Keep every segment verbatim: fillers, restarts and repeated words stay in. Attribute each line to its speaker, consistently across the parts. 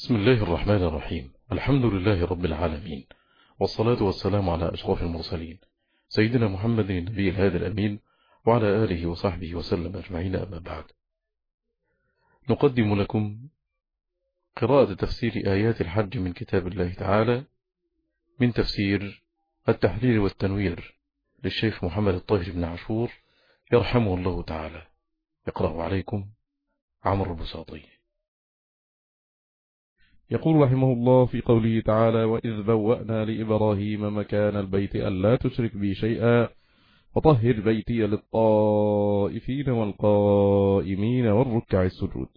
Speaker 1: بسم الله الرحمن الرحيم. الحمد لله رب العالمين، والصلاة والسلام على أشرف المرسلين سيدنا محمد النبي الهادي الأمين وعلى آله وصحبه وسلم أجمعين. أما بعد، نقدم لكم قراءة تفسير آيات الحج من كتاب الله تعالى من تفسير التحرير والتنوير للشيخ محمد الطاهر بن عاشور يرحمه الله تعالى. يقرأ عليكم عمرو البساطي.
Speaker 2: يقول رحمه الله في قوله تعالى: وإذ بوأنا لإبراهيم مكان البيت ألا تشرك بي شيئا وطهر بيتي للطائفين والقائمين والركع السجود.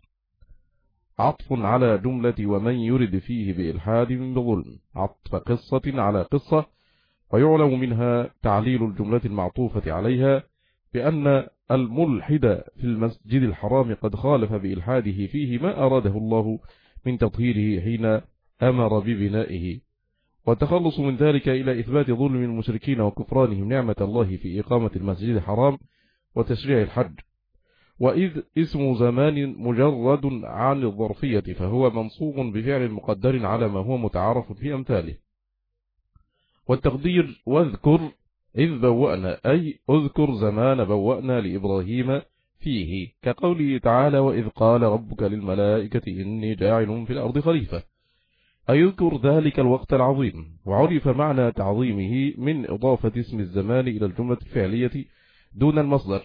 Speaker 2: عطف على جملة ومن يرد فيه بإلحاد بظلم، عطف قصة على قصة، ويعلم منها تعليل الجملة المعطوفة عليها بأن الملحد في المسجد الحرام قد خالف بإلحاده فيه ما أراده الله من تطهيره حين أمر ببنائه، والتخلص من ذلك إلى إثبات ظلم المشركين وكفرانهم نعمة الله في إقامة المسجد الحرام وتشريع الحج. وإذ اسم زمان مجرد عن الظرفية فهو منصوب بفعل مقدر على ما هو متعارف في أمثاله، والتقدير واذكر إذ بوأنا، أي اذكر زمان بوأنا لإبراهيم فيه، كقوله تعالى: وإذ قال ربك للملائكة إني جاعل في الأرض خليفة، أي اذكر ذلك الوقت العظيم. وعرف معنى تعظيمه من إضافة اسم الزمان إلى الجملة الفعلية دون المصدر،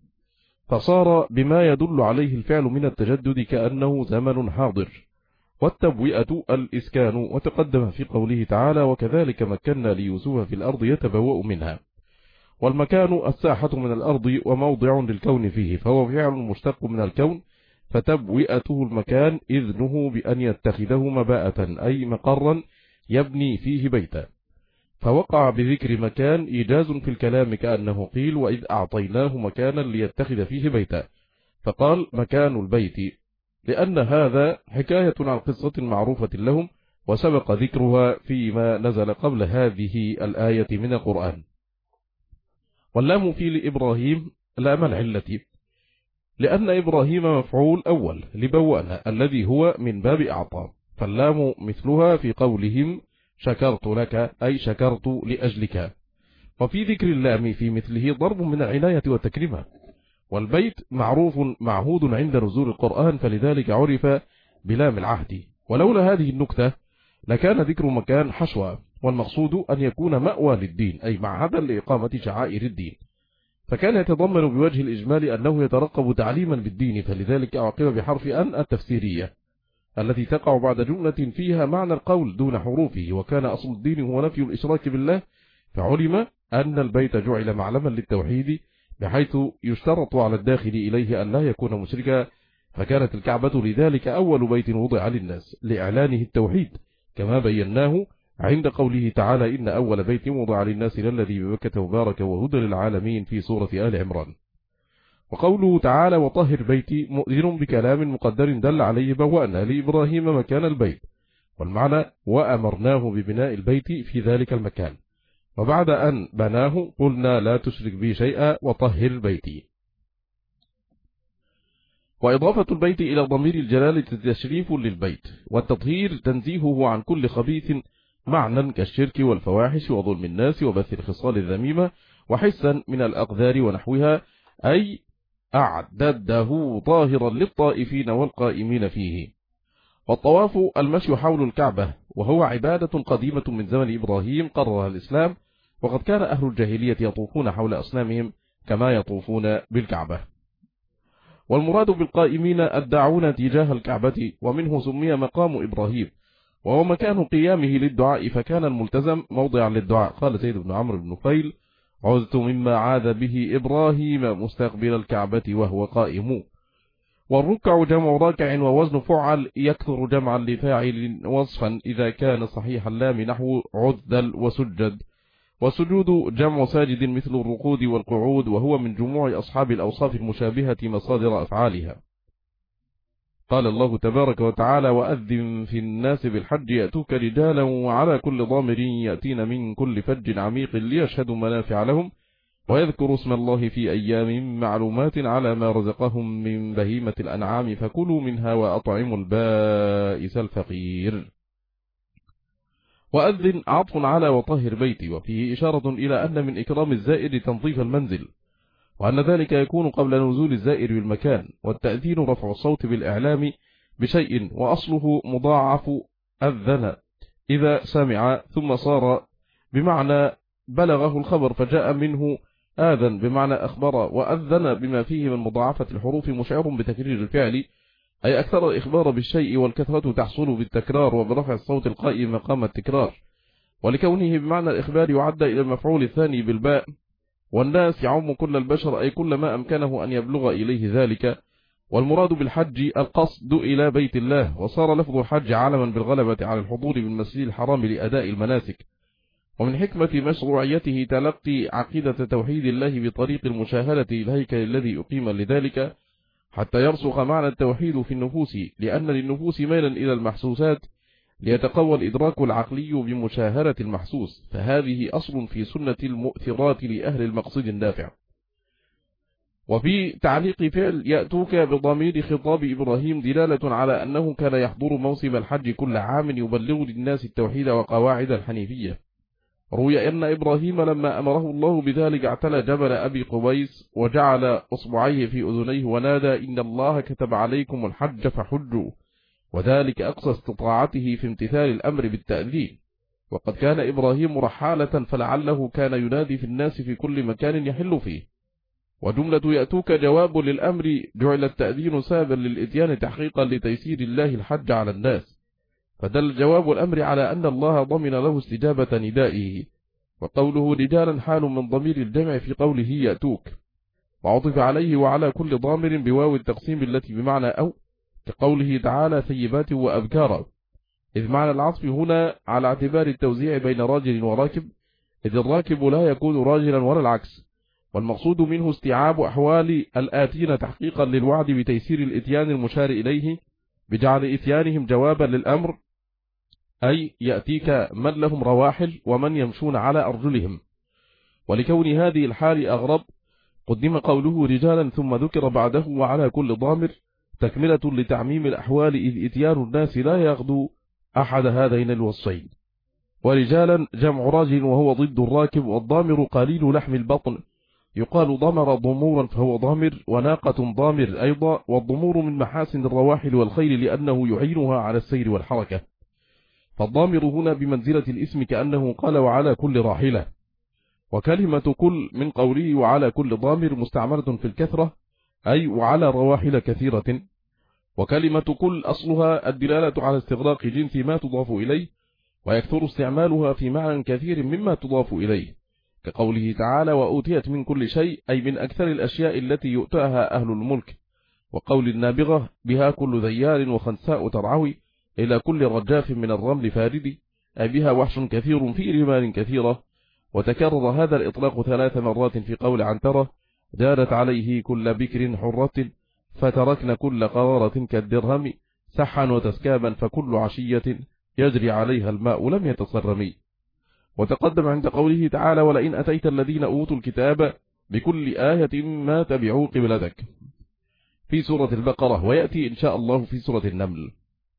Speaker 2: فصار بما يدل عليه الفعل من التجدد كأنه زمن حاضر. والتبوئة الإسكان، وتقدم في قوله تعالى: وكذلك مكنا ليوسف في الأرض يتبوأ منها. والمكان الساحة من الأرض وموضع للكون فيه، فهو فعل مشتق من الكون، فتبوئته المكان إذنه بأن يتخذه مباءة، أي مقرا يبني فيه بيتا. فوقع بذكر مكان إيجاز في الكلام، كأنه قيل: وإذ أعطيناه مكانا ليتخذ فيه بيتا، فقال مكان البيت، لأن هذا حكاية عن قصة معروفة لهم وسبق ذكرها فيما نزل قبل هذه الآية من القرآن. واللام في لإبراهيم لام العلة، لأن إبراهيم مفعول أول لبوأنا الذي هو من باب أعطى، فاللام مثلها في قولهم شكرت لك، أي شكرت لأجلك. وفي ذكر اللام في مثله ضرب من العناية والتكريمة. والبيت معروف معهود عند نزول القرآن، فلذلك عرف بلام العهد. ولولا هذه النكتة لكان ذكر مكان حشوا، والمقصود أن يكون مأوى للدين، أي معهدا لإقامة شعائر الدين، فكان يتضمن بوجه الإجمال أنه يترقب تعليما بالدين، فلذلك أعقب بحرف أن التفسيرية التي تقع بعد جملة فيها معنى القول دون حروفه. وكان أصل الدين هو نفي الإشراك بالله، فعلم أن البيت جعل معلما للتوحيد، بحيث يشترط على الداخل إليه أن لا يكون مشركا، فكانت الكعبة لذلك أول بيت وضع للناس لإعلانه التوحيد، كما بيناه عند قوله تعالى: إن أول بيت وضع للناس للذي ببكة مبارك وهدى للعالمين في سورة آل عمران. وقوله تعالى: وطهر بيتي مؤذن بكلام مقدر دل عليه بوأنا لإبراهيم مكان البيت، والمعنى وأمرناه ببناء البيت في ذلك المكان، وبعد أن بناه قلنا لا تشرك بي شيئا وطهر بيتي. وإضافة البيت إلى ضمير الجلالة تشريف للبيت، والتطهير تنزيهه عن كل خبيث معنى كالشرك والفواحش وظلم الناس وبث الخصال الذميمة وحسا من الأقدار ونحوها، أي أعدده ظاهرا للطائفين والقائمين فيه. والطواف المشي حول الكعبة، وهو عبادة قديمة من زمن إبراهيم قررها الإسلام، وقد كان أهل الجاهلية يطوفون حول أصنامهم كما يطوفون بالكعبة. والمراد بالقائمين الداعون تجاه الكعبة، ومنه سمي مقام إبراهيم، وهو مكان قيامه للدعاء، فكان الملتزم موضعا للدعاء. قال سيد بن عمرو بن نفيل: عذت مما عاذ به إبراهيم مستقبل الكعبة وهو قائم. والركع جمع راكع، ووزن فعل يكثر جمعا لفاعل وصفا إذا كان صحيح اللام، نحو عذل وسجد. وسجود جمع ساجد مثل الرقود والقعود، وهو من جموع أصحاب الأوصاف المشابهة مصادر أفعالها. قال الله تبارك وتعالى: وأذن في الناس بالحج يأتوك رجالا وعلى كل ضامر يأتين من كل فج عميق ليشهدوا منافع لهم ويذكر اسم الله في أيام معلومات على ما رزقهم من بهيمة الأنعام فكلوا منها وأطعموا البائس الفقير. وأذن عطف على وطهر بيتي، وفيه إشارة إلى أن من إكرام الزائر تنظيف المنزل، وأن ذلك يكون قبل نزول الزائر بالمكان، والتأذين رفع الصوت بالإعلام بشيء، وأصله مضاعف أذن إذا سمع، ثم صار بمعنى بلغه الخبر فجاء منه آذن بمعنى أخبر، وأذن بما فيه من مضاعفة الحروف مشعر بتكرير الفعل، أي أكثر الإخبار بالشيء، والكثرة تحصل بالتكرار وبرفع الصوت القائم مقام التكرار، ولكونه بمعنى الإخبار يعد إلى المفعول الثاني بالباء. والناس يعم كل البشر، أي كل ما أمكنه أن يبلغ إليه ذلك. والمراد بالحج القصد إلى بيت الله، وصار لفظ الحج علما بالغلبة على الحضور بالمسجد الحرام لأداء المناسك. ومن حكمة مشروعيته تلقي عقيدة توحيد الله بطريق المشاهدة للهيكل الذي أقيم لذلك، حتى يرسخ معنى التوحيد في النفوس، لأن للنفوس ميلا إلى المحسوسات ليتقوى الإدراك العقلي بمشاهدة المحسوس، فهذه أصل في سنة المؤثرات لأهل المقصد النافع. وفي تعليق فعل يأتوك بضمير خطاب إبراهيم دلالة على أنه كان يحضر موسم الحج كل عام يبلغ للناس التوحيد وقواعد الحنيفية. روي أن إبراهيم لما أمره الله بذلك اعتلى جبل أبي قبيس وجعل أصبعيه في أذنيه ونادى: إن الله كتب عليكم الحج فحجوا، وذلك أقصى استطاعته في امتثال الأمر بالتأذين. وقد كان إبراهيم رحالة، فلعله كان ينادي في الناس في كل مكان يحل فيه. وجملة يأتوك جواب للأمر، جعل التأذين سابا للإتيان تحقيقا لتيسير الله الحج على الناس، فدل جواب الأمر على أن الله ضمن له استجابة ندائه. وقوله رجالا حال من ضمير الجمع في قوله يأتوك، وعطف عليه وعلى كل ضامر بواو التقسيم التي بمعنى أو، كقوله تعالى ثيبات وأبكارا، إذ معنى العطف هنا على اعتبار التوزيع بين راجل وراكب، إذ الراكب لا يكون راجلا ولا العكس، والمقصود منه استيعاب أحوال الآتين تحقيقا للوعد بتيسير الإتيان المشار إليه، بجعل إتيانهم جوابا للأمر، أي يأتيك من لهم رواحل ومن يمشون على أرجلهم. ولكون هذه الحال أغرب قدم قوله رجالا ثم ذكر بعده وعلى كل ضامر، تكملة لتعميم الأحوال، إذ إتيان الناس لا يغدو أحد هذين الوصفين. ورجالا جمع راجل وهو ضد الراكب، والضامر قليل لحم البطن، يقال ضمر ضمورا فهو ضامر، وناقة ضامر أيضا. والضمور من محاسن الرواحل والخيل لأنه يعينها على السير والحركة، فالضامر هنا بمنزلة الاسم كأنه قال وعلى كل راحلة. وكلمة كل من قوله وعلى كل ضامر مستعملة في الكثرة، أي وعلى رواحل كثيرة. وكلمة كل أصلها الدلالة على استغراق جنس ما تضاف إليه، ويكثر استعمالها في معنى كثير مما تضاف إليه، كقوله تعالى وأوتيت من كل شيء، أي من أكثر الأشياء التي يؤتاها أهل الملك. وقول النابغة بها كل ذيار وخنساء ترعوي، إلى كل رجاف من الرمل فاردي، أي بها وحش كثير في رمال كثيرة. وتكرر هذا الإطلاق ثلاث مرات في قول عنترة جارت عليه كل بكر حرة، فتركن كل قرارة كالدرهم، سحا وتسكابا فكل عشية يجري عليها الماء لم يتصرمي. وتقدم عند قوله تعالى ولئن أتيت الذين أوتوا الكتاب بكل آية ما تبعوا قبلتك في سورة البقرة، ويأتي إن شاء الله في سورة النمل.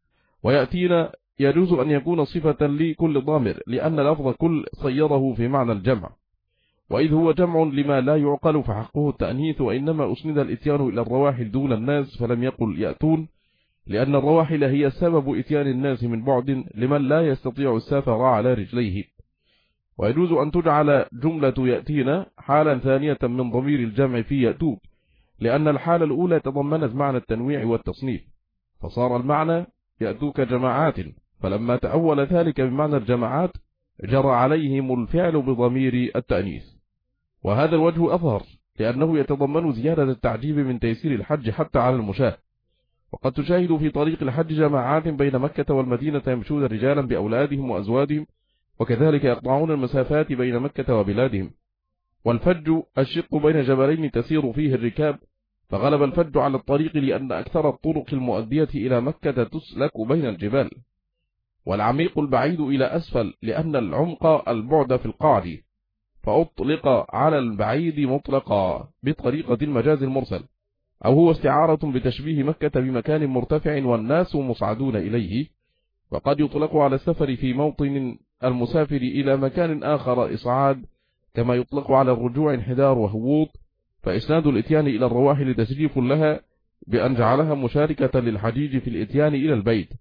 Speaker 2: ويأتينا يجوز أن يكون صفة لكل ضامر، لأن لفظ كل صيره في معنى الجمع، وإذ هو جمع لما لا يعقل فحقه التأنيث، وإنما أسند الإتيان إلى الرواحل دون الناس، فلم يقل يأتون، لأن الرواحل هي سبب إتيان الناس من بعد لمن لا يستطيع السفر على رجليه. ويجوز أن تجعل جملة يأتينا حالا ثانية من ضمير الجمع في يأتوك، لأن الحالة الأولى تضمنت معنى التنويع والتصنيف، فصار المعنى يأتوك جماعات، فلما تأول ذلك بمعنى الجماعات جرى عليهم الفعل بضمير التأنيث. وهذا الوجه أظهر، لأنه يتضمن زيادة التعجيب من تيسير الحج حتى على المشاة. وقد تشاهد في طريق الحج جماعات بين مكة والمدينة يمشون رجالا بأولادهم وأزواجهم، وكذلك يقطعون المسافات بين مكة وبلادهم. والفج الشق بين جبلين تسير فيه الركاب، فغلب الفج على الطريق لأن أكثر الطرق المؤدية إلى مكة تسلك بين الجبال، والعميق البعيد إلى أسفل، لأن العمق البعد في القعر. فأطلق على البعيد مطلقا بطريقة المجاز المرسل، أو هو استعارة بتشبيه مكة بمكان مرتفع والناس مصعدون إليه. وقد يطلق على السفر في موطن المسافر إلى مكان آخر إصعاد، كما يطلق على الرجوع انحدار وهبوط. فإسناد الإتيان إلى الرواحل تشريف لها بأن جعلها مشاركة للحجيج في الإتيان إلى البيت.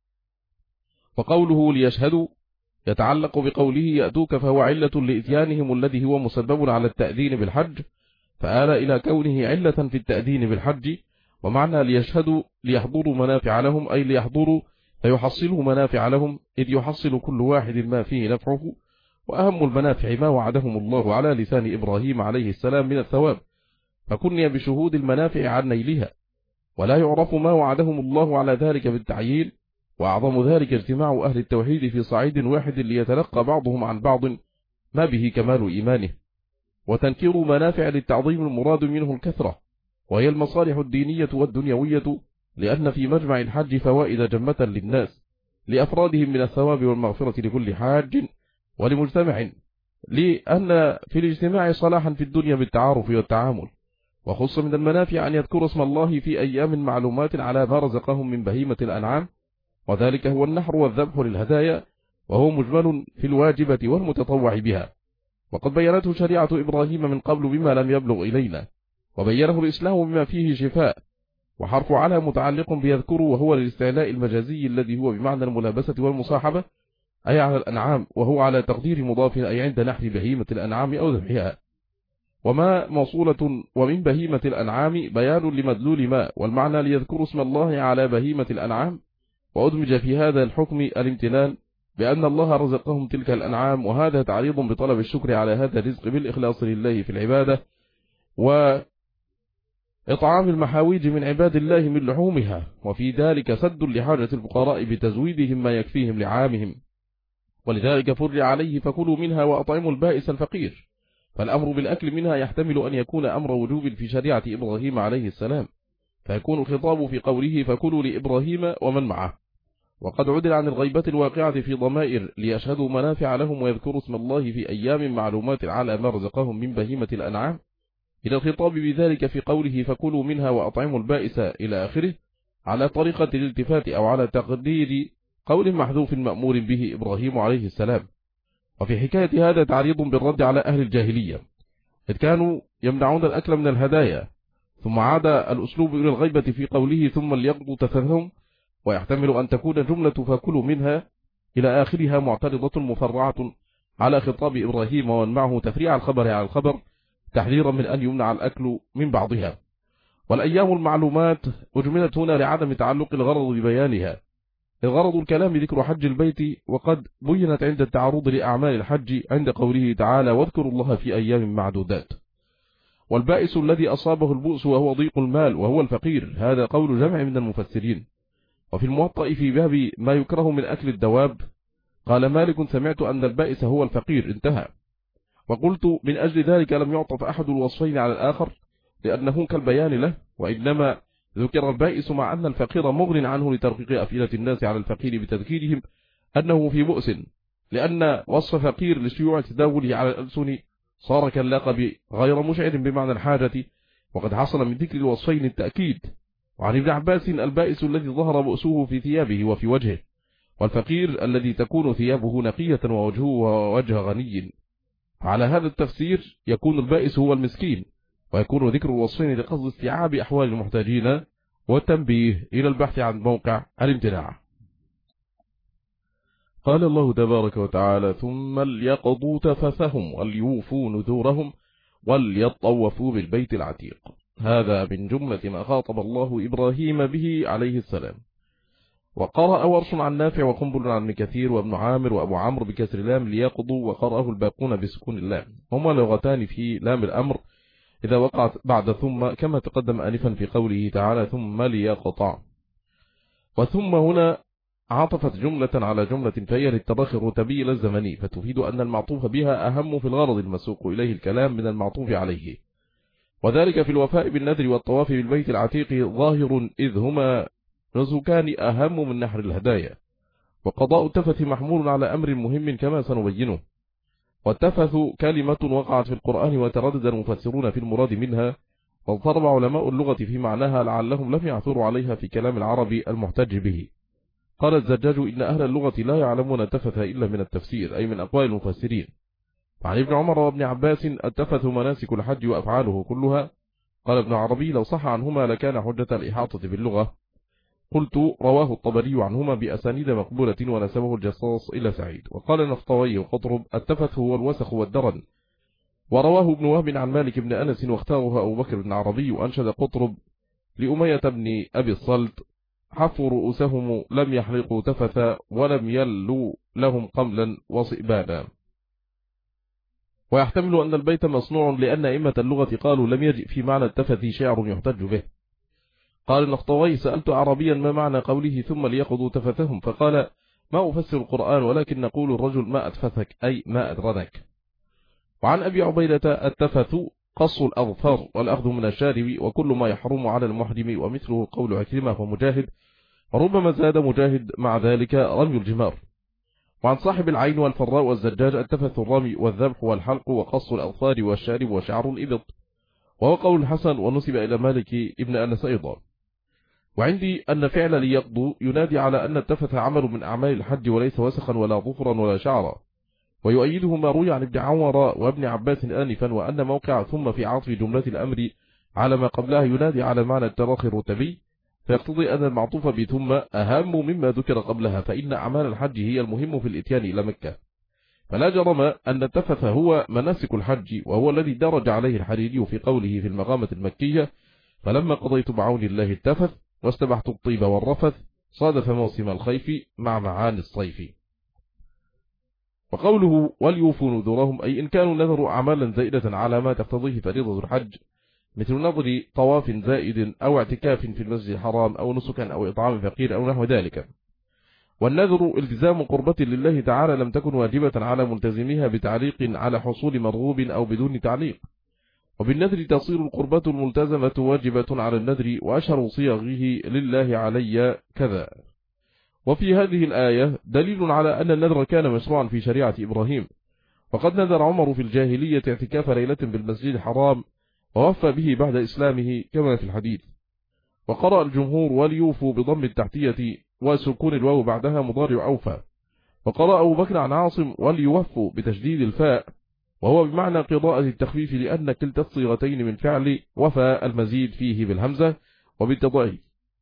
Speaker 2: وقوله ليشهدوا يتعلق بقوله يأتوك، فهو علة لإتيانهم الذي هو مسبب على التأذين بالحج، فآل إلى كونه علة في التأذين بالحج. ومعنى ليشهدوا ليحضروا منافع لهم، أي ليحضروا فيحصلوا منافع لهم، إذ يحصل كل واحد ما فيه نفعه. وأهم المنافع ما وعدهم الله على لسان إبراهيم عليه السلام من الثواب، فكني بشهود المنافع عن نيلها، ولا يعرف ما وعدهم الله على ذلك بالتعيين. وأعظم ذلك اجتماع أهل التوحيد في صعيد واحد ليتلقى بعضهم عن بعض ما به كمال إيمانه. وتنكير منافع للتعظيم المراد منه الكثرة، وهي المصالح الدينية والدنيوية، لأن في مجمع الحج فوائد جمة للناس، لأفرادهم من الثواب والمغفرة لكل حاج ولمجتمع، لأن في الاجتماع صلاحا في الدنيا بالتعارف والتعامل. وخص من المنافع أن يذكر اسم الله في أيام معلومات على ما رزقهم من بهيمة الأنعام، وذلك هو النحر والذبح للهدايا، وهو مجمل في الواجبة والمتطوع بها. وقد بينته شريعة إبراهيم من قبل بما لم يبلغ إلينا، وبينه الإسلام بما فيه شفاء. وحرف على متعلق بيذكر، وهو للاستعلاء المجازي الذي هو بمعنى الملابسة والمصاحبة، أي على الأنعام، وهو على تقدير مضاف، أي عند نحر بهيمة الأنعام أو ذبحها. وما موصولة ومن بهيمة الأنعام بيان لمدلول ما، والمعنى ليذكر اسم الله على بهيمة الأنعام. وأدمج في هذا الحكم الامتنان بأن الله رزقهم تلك الأنعام، وهذا تعريض بطلب الشكر على هذا الرزق بالإخلاص لله في العبادة، وإطعام المحاويج من عباد الله من لحومها، وفي ذلك سد لحاجة الفقراء بتزويدهم ما يكفيهم لعامهم. ولذلك فر عليه فكلوا منها وأطعموا البائس الفقير. فالأمر بالأكل منها يحتمل أن يكون أمر وجوب في شريعة إبراهيم عليه السلام، فيكون الخطاب في قوله فكلوا لإبراهيم ومن معه. وقد عدل عن الغيبة الواقعة في ضمائر ليشهدوا منافع لهم ويذكروا اسم الله في أيام معلومات على ما رزقهم من بهيمة الأنعام، إلى الخطاب بذلك في قوله فكلوا منها وأطعموا البائس إلى آخره، على طريقة الالتفات أو على تقدير قول محذوف مأمور به إبراهيم عليه السلام. وفي حكاية هذا تعريض بالرد على أهل الجاهلية، إذ كانوا يمنعون الأكل من الهدايا، ثم عاد الأسلوب إلى الغيبة في قوله ثم ليقضوا تفثهم. ويحتمل أن تكون جملة فكلوا منها إلى آخرها معترضة مفرعة على خطاب إبراهيم ومن معه تفريع الخبر على الخبر، تحذيرا من أن يمنع الأكل من بعضها. والأيام المعلومات أجملت هنا لعدم تعلق الغرض ببيانها، الغرض الكلام ذكر حج البيت، وقد بينت عند التعرض لأعمال الحج عند قوله تعالى واذكروا الله في أيام معدودات. والبائس الذي أصابه البؤس وهو ضيق المال وهو الفقير، هذا قول جمع من المفسرين. وفي الموطأ في باب ما يكره من أكل الدواب قال مالك سمعت أن البائس هو الفقير، انتهى. وقلت من أجل ذلك لم يعطف أحد الوصفين على الآخر لأنه كالبيان له، وإنما ذكر البائس مع أن الفقير مغن عنه لترقيق أفئدة الناس على الفقير بتذكيرهم أنه في بؤس، لأن وصف فقير لشيوع تداوله على الألسن صار كاللقب غير مشعر بمعنى الحاجة، وقد حصل من ذكر الوصفين التأكيد. وعن ابن عباس البائس الذي ظهر بؤسه في ثيابه وفي وجهه، والفقير الذي تكون ثيابه نقية ووجهه وجه غني. على هذا التفسير يكون البائس هو المسكين، ويكون ذكر الوصفين لقصد استيعاب أحوال المحتاجين والتنبيه إلى البحث عن موقع الامتناع. قال الله تبارك وتعالى ثم ليقضوا تفثهم وليوفوا نذورهم وليطوفوا بالبيت العتيق. هذا من جملة ما خاطب الله إبراهيم به عليه السلام. وقرأ ورش عن نافع وقنبل عن ابن كثير وابن عامر وأبو عمرو بكسر اللام ليقضوا، وقرأه الباقون بسكون اللام. هما لغتان في لام الأمر إذا وقعت بعد ثم، كما تقدم آنفا في قوله تعالى ثم ليقطع. وثم هنا عطفت جملة على جملة، فهي للتراخي الرتبي إلى الزمني، فتفيد أن المعطوف بها أهم في الغرض المسوق إليه الكلام من المعطوف عليه، وذلك في الوفاء بالنذر والطواف بالبيت العتيق ظاهر، إذ هما نسكان أهم من نحر الهدايا. وقضاء التفث محمول على أمر مهم كما سنبينه، والتفث كلمة وقعت في القرآن وتردد المفسرون في المراد منها، واضطرب علماء اللغة في معناها لعلهم لم يعثروا عليها في كلام العرب المحتج به. قال الزجاج إن أهل اللغة لا يعلمون التفث إلا من التفسير، أي من أقوال المفسرين. وعن ابن عمر وابن عباس التفث مناسك الحج وأفعاله كلها. قال ابن عربي لو صح عنهما لكان حجة الإحاطة باللغة. قلت رواه الطبري عنهما بأسانيد مقبولة ونسبه الجصاص إلى سعيد. وقال نفطوي وقطرب التفث هو الوسخ والدرن. ورواه ابن وهب عن مالك بن أنس واختاره أبو بكر بن عربي. وأنشد قطرب لأمية بن أبي الصلت حفوا رؤوسهم لم يحلقوا تفثا ولم يلوا لهم قملا وصئبانا. ويحتمل أن البيت مصنوع لأن أئمة اللغة قالوا لم يجئ في معنى التفث شعر يحتج به. قال النخطوي سألت عربيا ما معنى قوله ثم ليقضوا تفثهم، فقال ما أفسر القرآن ولكن نقول الرجل ما أتفثك أي ما أدرنك. وعن أبي عبيدة التفث قص الأظفار والأخذ من الشارب وكل ما يحرم على المحرم، ومثله قول عكرمة ومجاهد، وربما زاد مجاهد مع ذلك رمي الجمار. وعن صاحب العين والفراء والزجاج التفث الرمي والذبح والحلق وقص الأظفار والشارب وشعر الإبط، وهو قول الحسن ونسب إلى مالك ابن أنس أيضا. وعندي أن فعل ليقضوا ينادي على أن التفث عمل من أعمال الحج وليس وسخا ولا ظفرا ولا شعرا. ويؤيده ما روي عن ابن عمر وابن عباس آنفا، وأن موقع ثم في عطف جملة الأمر على ما قبلها ينادي على معنى التراخي الرتبي، فيقتضي أن المعطوف بثم أهم مما ذكر قبلها، فإن أعمال الحج هي المهم في الإتيان إلى مكة. فلا جرم أن التفث هو مناسك الحج، وهو الذي درج عليه الحريري في قوله في المقامة المكية فلما قضيت بعون الله التفث واستبحت الطيب والرفث صادف موسم الخيف مع معاني الصيف. وقوله وليوفوا نذورهم أي إن كانوا نذروا أعمالا زائدة على ما تقتضيه فريضة الحج، مثل نظر طواف زائد أو اعتكاف في المسجد الحرام أو نسكا أو إطعام فقير أو نحو ذلك. والنذر التزام قربة لله تعالى لم تكن واجبة على ملتزميها بتعليق على حصول مرغوب أو بدون تعليق. وبالنذر تصير القربة الملتزمة واجبة على النذر، وأشهر صيغه لله علي كذا. وفي هذه الآية دليل على أن النذر كان مشروعا في شريعة إبراهيم، وقد نذر عمر في الجاهلية اعتكاف ليلة بالمسجد الحرام ووفى به بعد إسلامه كما في الحديث. وقرأ الجمهور وليوفوا بضم التحتية وسكون الواو بعدها مضارع أوفى. وقرأ أبو بكر عن عاصم وليوفوا بتشديد الفاء، وهو بمعنى قراءة التخفيف لأن كلتا الصيغتين من فعل وفى المزيد فيه بالهمزة وبالتضعيف.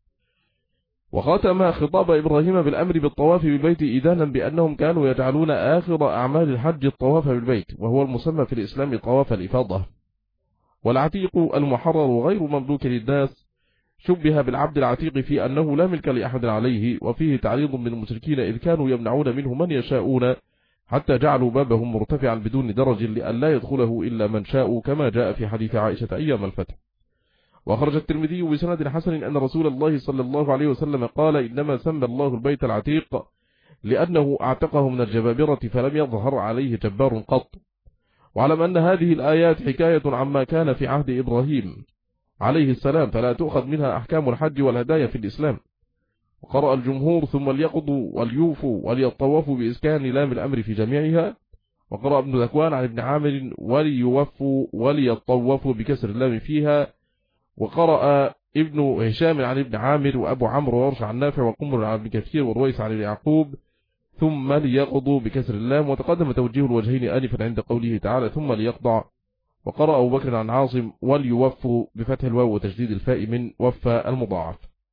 Speaker 2: وختم خطاب إبراهيم بالأمر بالطواف بالبيت إذانا بأنهم كانوا يجعلون آخر أعمال الحج الطواف بالبيت، وهو المسمى في الإسلام طواف الإفاضة. والعتيق المحرر غير مملوك للناس شبه بالعبد العتيق في أنه لا ملك لأحد عليه، وفيه تعريض من المشركين إذ كانوا يمنعون منه من يشاءون حتى جعلوا بابهم مرتفعا بدون درج لأن لا يدخله إلا من شاء، كما جاء في حديث عائشة أيام الفتح. وخرج الترمذي بسند حسن أن رسول الله صلى الله عليه وسلم قال إنما سمى الله البيت العتيق لأنه اعتقه من الجبابرة فلم يظهر عليه جبار قط. وعلم أن هذه الآيات حكاية عما كان في عهد إبراهيم عليه السلام، فلا تؤخذ منها أحكام الحج والهدايا في الإسلام. وقرأ الجمهور ثم ليقضوا وليوفوا وليطوفوا بإسكان لام الأمر في جميعها. وقرأ ابن ذكوان عن ابن عامر وليوفوا وليطوفوا بكسر اللام فيها. وقرأ ابن هشام عن ابن عامر وأبو عمرو وورش عن نافع وقمر عن ابن كثير ورويس عن يعقوب ثم ليقضوا بكسر اللام. وتقدم توجيه الوجهين آنفا عند قوله تعالى ثم ليقضع. وقرأ أبو بكر عن عاصم وليوفوا بفتح الواو وتشديد الفاء من وفى المضاعف.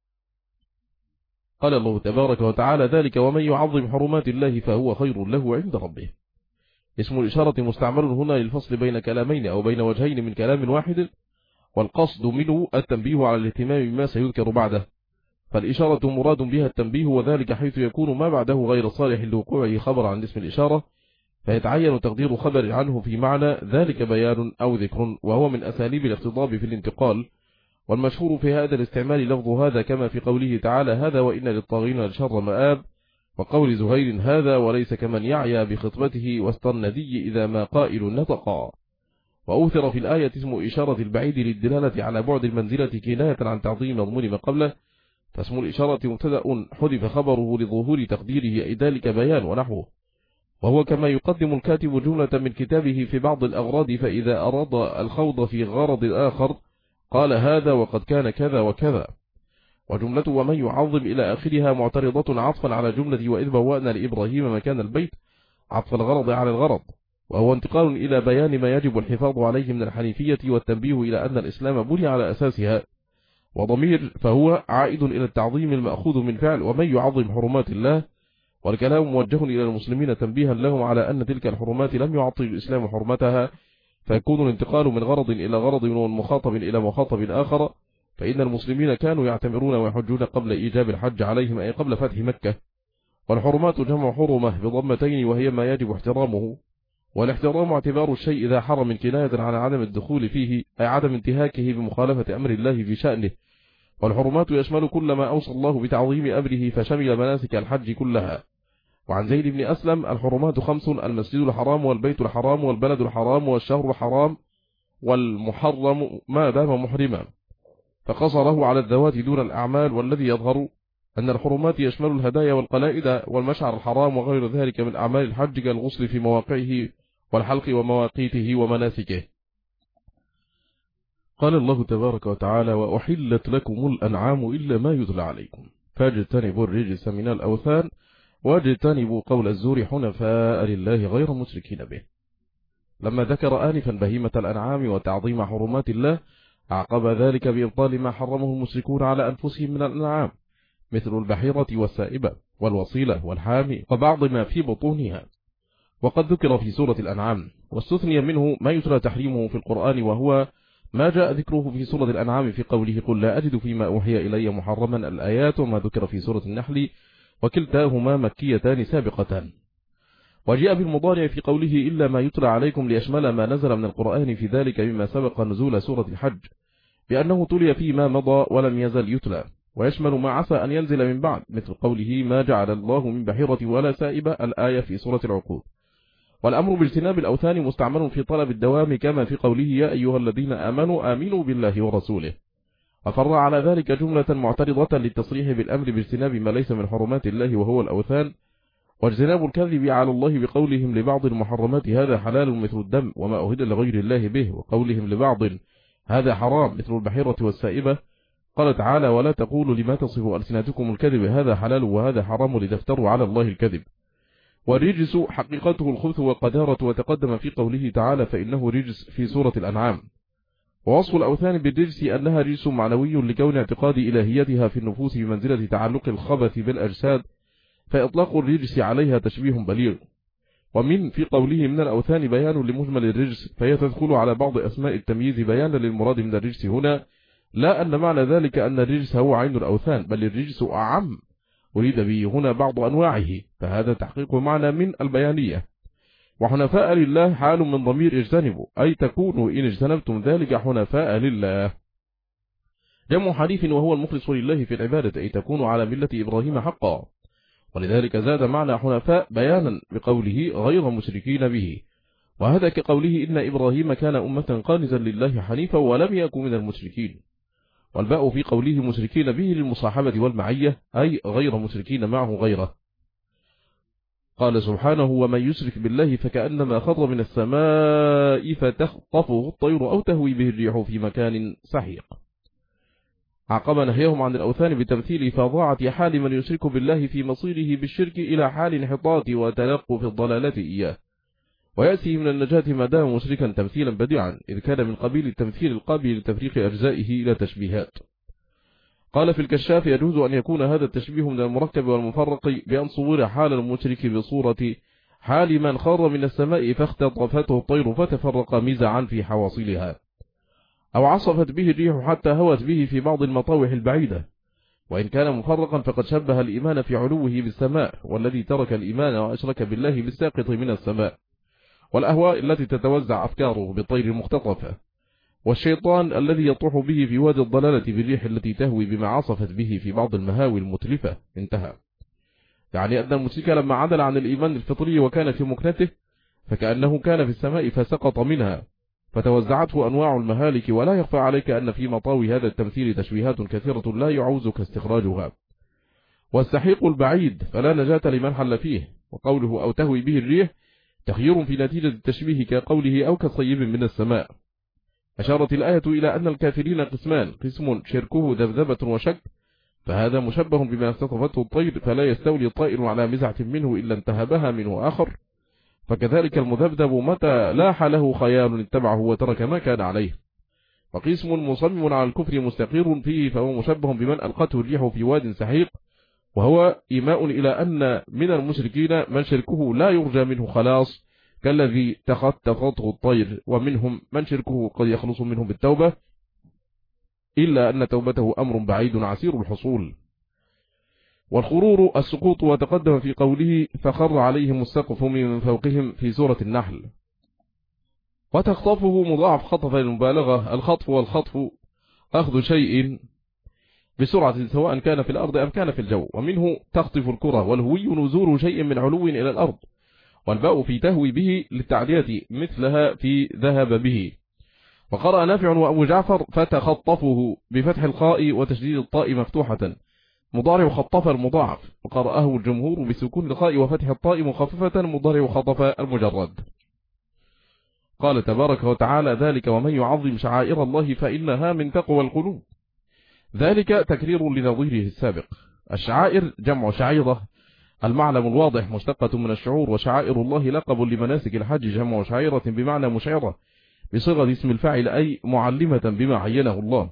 Speaker 2: قال الله تبارك وتعالى ذلك ومن يعظم حرمات الله فهو خير له عند ربه. اسم الإشارة مستعمل هنا للفصل بين كلامين أو بين وجهين من كلام واحد، والقصد منه التنبيه على الاهتمام بما سيذكر بعده. فالإشارة مراد بها التنبيه، وذلك حيث يكون ما بعده غير صالح لوقوعه خبر عن اسم الإشارة، فيتعين تقدير خبر عنه في معنى ذلك بيان أو ذكر، وهو من أساليب الاقتضاب في الانتقال. والمشهور في هذا الاستعمال لفظ هذا كما في قوله تعالى هذا وإن للطاغين لشر مآب، وقول زهير هذا وليس كمن يعيا بخطبته واسترندي إذا ما قائل نطقا. وأوثر في الآية اسم إشارة البعيد للدلالة على بعد المنزلة كناية عن تعظيم مضمون ما قبله، فاسم الإشارة مبتدأ حذف خبره لظهور تقديره أي ذلك بيان ونحوه. وهو كما يقدم الكاتب جملة من كتابه في بعض الأغراض، فإذا أراد الخوض في غرض آخر قال هذا وقد كان كذا وكذا. وجملة ومن يعظم إلى آخرها معترضة عطفا على جملة وإذ بوأنا لإبراهيم مكان البيت، عطف الغرض على الغرض، وهو انتقال إلى بيان ما يجب الحفاظ عليه من الحنيفية والتنبيه إلى أن الإسلام بني على أساسها. وضمير فهو عائد إلى التعظيم المأخوذ من فعل ومن يعظم حرمات الله، والكلام موجه إلى المسلمين تنبيها لهم على أن تلك الحرمات لم يعطل الإسلام حرمتها، فيكون الانتقال من غرض إلى غرض ومن مخاطب إلى مخاطب آخر. فإن المسلمين كانوا يعتمرون ويحجون قبل إيجاب الحج عليهم، أي قبل فتح مكة. والحرمات جمع حرمة بضمتين، وهي ما يجب احترامه، والاحترام اعتبار الشيء إذا حرم كناية عن عدم الدخول فيه، أي عدم انتهاكه بمخالفة أمر الله في شأنه. والحرمات يشمل كل ما أوصى الله بتعظيم أمره، فشمل مناسك الحج كلها. وعن زيد بن أسلم الحرمات خمس: المسجد الحرام والبيت الحرام والبلد الحرام والشهر الحرام والمحرم ما دام محرما، فقصره على الذوات دون الأعمال. والذي يظهر أن الحرمات يشمل الهدايا والقلائد والمشعر الحرام وغير ذلك من أعمال الحج كالغسل في مواقعه والحلق ومواقيته ومناسكه. قال الله تبارك وتعالى: وأحلت لكم الأنعام إلا ما يتلى عليكم فاجتنبوا الرجس من الأوثان واجتنبوا قول الزور حنفاء لله غير مشركين به. لما ذكر آنفا بهيمة الأنعام وتعظيم حرمات الله، أعقب ذلك بإبطال ما حرمه المشركون على أنفسهم من الأنعام، مثل البحيرة والسائبة والوصيلة والحامي وبعض ما في بطونها، وقد ذكر في سورة الأنعام، واستثني منه ما يتلى تحريمه في القرآن، وهو ما جاء ذكره في سورة الأنعام في قوله: قل لا أجد فيما أوحي إلي محرما الآيات، وما ذكر في سورة النحل، وكلتاهما مكيتان سابقتان. وجاء بالمضارع في قوله: إلا ما يتلى عليكم، ليشمل ما نزل من القرآن في ذلك مما سبق نزول سورة الحج، بأنه تلي فيما مضى ولم يزل يتلى، ويشمل ما عسى أن ينزل من بعد، مثل قوله: ما جعل الله من بحيرة ولا سائبة، الآية في سورة العقود. والأمر باجتناب الأوثان مستعمل في طلب الدوام، كما في قوله: يا أيها الذين آمنوا آمنوا بالله ورسوله. وفر على ذلك جملة معترضة للتصريح بالأمر باجتناب ما ليس من حرمات الله وهو الأوثان، واجتناب الكذب على الله بقولهم لبعض المحرمات هذا حلال مثل الدم وما أهل لغير الله به، وقولهم لبعض هذا حرام مثل البحيرة والسائبة. قال تعالى: ولا تقولوا لما تصف ألسنتكم الكذب هذا حلال وهذا حرام لتفتروا على الله الكذب. والرجس حقيقته الخبث والقذارة، وتقدم في قوله تعالى: فإنه رجس في سورة الأنعام. ووصف الأوثان بالرجس أنها رجس معنوي لكون اعتقاد إلهيتها في النفوس بمنزلة تعلق الخبث بالأجساد، فإطلاق الرجس عليها تشبيه بليغ. ومن في قوله من الأوثان بيان لمجمل الرجس، فهي تدخل على بعض أسماء التمييز بيانا للمراد من الرجس هنا، لا أن معنى ذلك أن الرجس هو عين الأوثان، بل الرجس أعم أريد به هنا بعض أنواعه، فهذا تحقيق معنى من البيانية. وحنفاء لله حال من ضمير اجتنبوا، أي تكونوا إن اجتنبتم ذلك حنفاء لله. جمع حنيف وهو المخلص لله في العبادة، أي تكونوا على ملة إبراهيم حقا، ولذلك زاد معنى حنفاء بيانا بقوله غير مشركين به، وهذا كقوله إن إبراهيم كان أمة قانتا لله حنيفا ولم يكن من المشركين. والباء في قوله مشركين به للمصاحبة والمعية، أي غير مشركين معه غيره. قال سبحانه: ومن يشرك بالله فكأنما خر من السماء فتخطفه الطير أو تهوي به الريح في مكان سحيق. عقب نهيهم عن الأوثان بتمثيل فظاعة حال من يشرك بالله في مصيره بالشرك إلى حال انحطاط وتلقف الضلالة إياه، ويأتي من النجاة ما دام مشركا تمثيلا بديعا، إذ كان من قبيل التمثيل القابل لتفريق أجزائه إلى تشبيهات. قال في الكشاف: يجوز أن يكون هذا التشبيه من المركب والمفرق بأن صور حال المشرك بصورة حال من خر من السماء فاختطفته الطير فتفرق مزعا في حواصلها، أو عصفت به الريح حتى هوت به في بعض المطاوح البعيدة. وإن كان مفرقا فقد شبه الإيمان في علوه بالسماء، والذي ترك الإيمان وأشرك بالله بالساقط من السماء، والأهواء التي تتوزع أفكاره بالطير المختطفة، والشيطان الذي يطوح به في وادي الضلالة بالريح التي تهوي بما عصفت به في بعض المهاوي المتلفة. انتهى. يعني أن المشرك لما عدل عن الإيمان الفطري وكان في مكنته، فكأنه كان في السماء فسقط منها فتوزعته أنواع المهالك. ولا يخفى عليك أن في مطاوي هذا التمثيل تشبيهات كثيرة لا يعوزك استخراجها. والسحيق البعيد فلا نجاة لمن حل فيه، وقوله أو تهوي به الريح تخيير في نتيجة التشبيه كقوله أو كصيب من السماء. أشارت الآية إلى أن الكافرين قسمان: قسم شركه ذبذبة وشك، فهذا مشبه بما اختطفته الطير، فلا يستولي الطائر على مزعة منه إلا انتهبها منه آخر، فكذلك المذبذب متى لاح له خيال اتبعه وترك ما كان عليه. وقسم مصمم على الكفر مستقر فيه، فهو مشبه بمن ألقته الريح في واد سحيق، وهو إيماء إلى أن من المشركين من شركه لا يرجى منه خلاص كالذي تخطفته الطير، ومنهم من شركه قد يخلص منه بالتوبة، إلا أن توبته أمر بعيد عسير الحصول. والخرور السقوط، وتقدم في قوله فخر عليهم السقف من فوقهم في سورة النحل. وتخطفه مضاعف خطف المبالغة. الخطف والخطف أخذ شيء بسرعة سواء كان في الأرض أم كان في الجو، ومنه تخطف الكرة، والهوي نزول شيء من علو إلى الأرض، والباء في تهوي به للتعدية مثلها في ذهب به. وقرأ نافع وأبو جعفر فتخطفه بفتح القاء وتشديد الطاء مفتوحة، مضارع خطف المضاعف، وقرأه الجمهور بسكون الخاء وفتح الطاء مخففة، مضارع خطف المجرد. قال تبارك وتعالى: ذلك ومن يعظم شعائر الله فإنها من تقوى القلوب. ذلك تكرير لنظيره السابق. الشعائر جمع شعيرة، المعلم الواضح مشتقة من الشعور، وشعائر الله لقب لمناسك الحج جمع شعيرة بمعنى مشعرة بصيغة اسم الفاعل، أي معلمة بما عينه الله.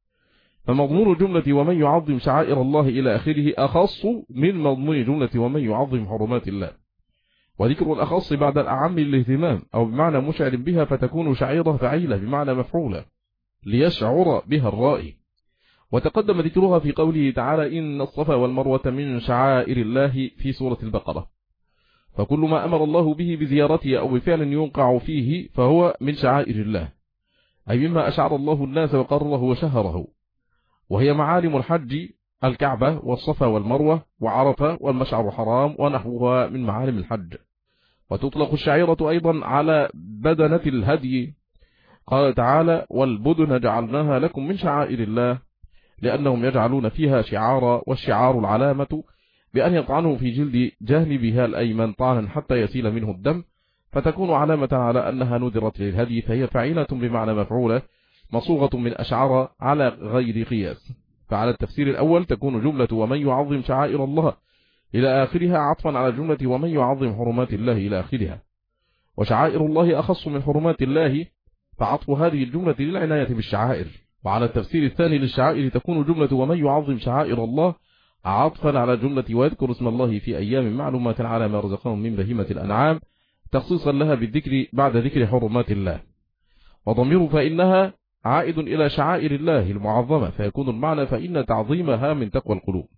Speaker 2: فمضمون جملة ومن يعظم شعائر الله إلى آخره أخص من مضمون جملة ومن يعظم حرمات الله، وذكر الأخص بعد الأعم للاهتمام، أو بمعنى مشعر بها فتكون شعيرة فعيلة بمعنى مفعولة ليشعر بها الرائي. وتقدم ذكرها في قوله تعالى: إن الصفا والمروة من شعائر الله في سورة البقرة. فكل ما أمر الله به بزيارته أو بفعل ينقع فيه فهو من شعائر الله، أي مما أشعر الله الناس وقرره وشهره، وهي معالم الحج: الكعبة والصفا والمروة وعرفة والمشعر حرام ونحوها من معالم الحج. وتطلق الشعيرة أيضا على بدنة الهدي. قال تعالى: والبدن جعلناها لكم من شعائر الله، لأنهم يجعلون فيها شعارا، والشعار العلامة بأن يطعنه في جلد جانبها الأيمن طعنا حتى يسيل منه الدم، فتكون علامة على أنها نذرت للهدي، فهي فعيلة بمعنى مفعولة مصوغة من أشعار على غير قياس. فعلى التفسير الأول تكون جملة ومن يعظم شعائر الله إلى آخرها عطفا على جملة ومن يعظم حرمات الله إلى آخرها، وشعائر الله أخص من حرمات الله، فعطف هذه الجملة للعناية بالشعائر. وعلى التفسير الثاني للشعائر تكون جملة ومن يعظم شعائر الله عطفا على جملة ويذكر اسم الله في أيام معلومات على ما رزقهم من بهيمة الأنعام، تخصيصا لها بالذكر بعد ذكر حرمات الله. وضمير فإنها عائد إلى شعائر الله المعظمة، فيكون المعنى فإن تعظيمها من تقوى القلوب.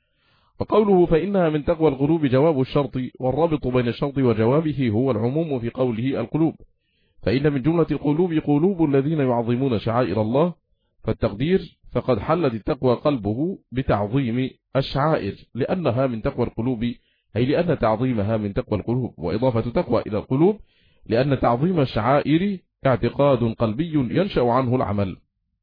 Speaker 2: وقوله فإنها من تقوى القلوب جواب الشرط، والرابط بين الشرط وجوابه هو العموم في قوله القلوب، فإن من جملة القلوب قلوب الذين يعظمون شعائر الله، فالتقدير فقد حلت التقوى قلبه بتعظيم الشعائر لأنها من تقوى القلوب، أي لأن تعظيمها من تقوى القلوب، وإضافة تقوى إلى القلوب لأن تعظيم الشعائر اعتقاد قلبي ينشأ عنه العمل.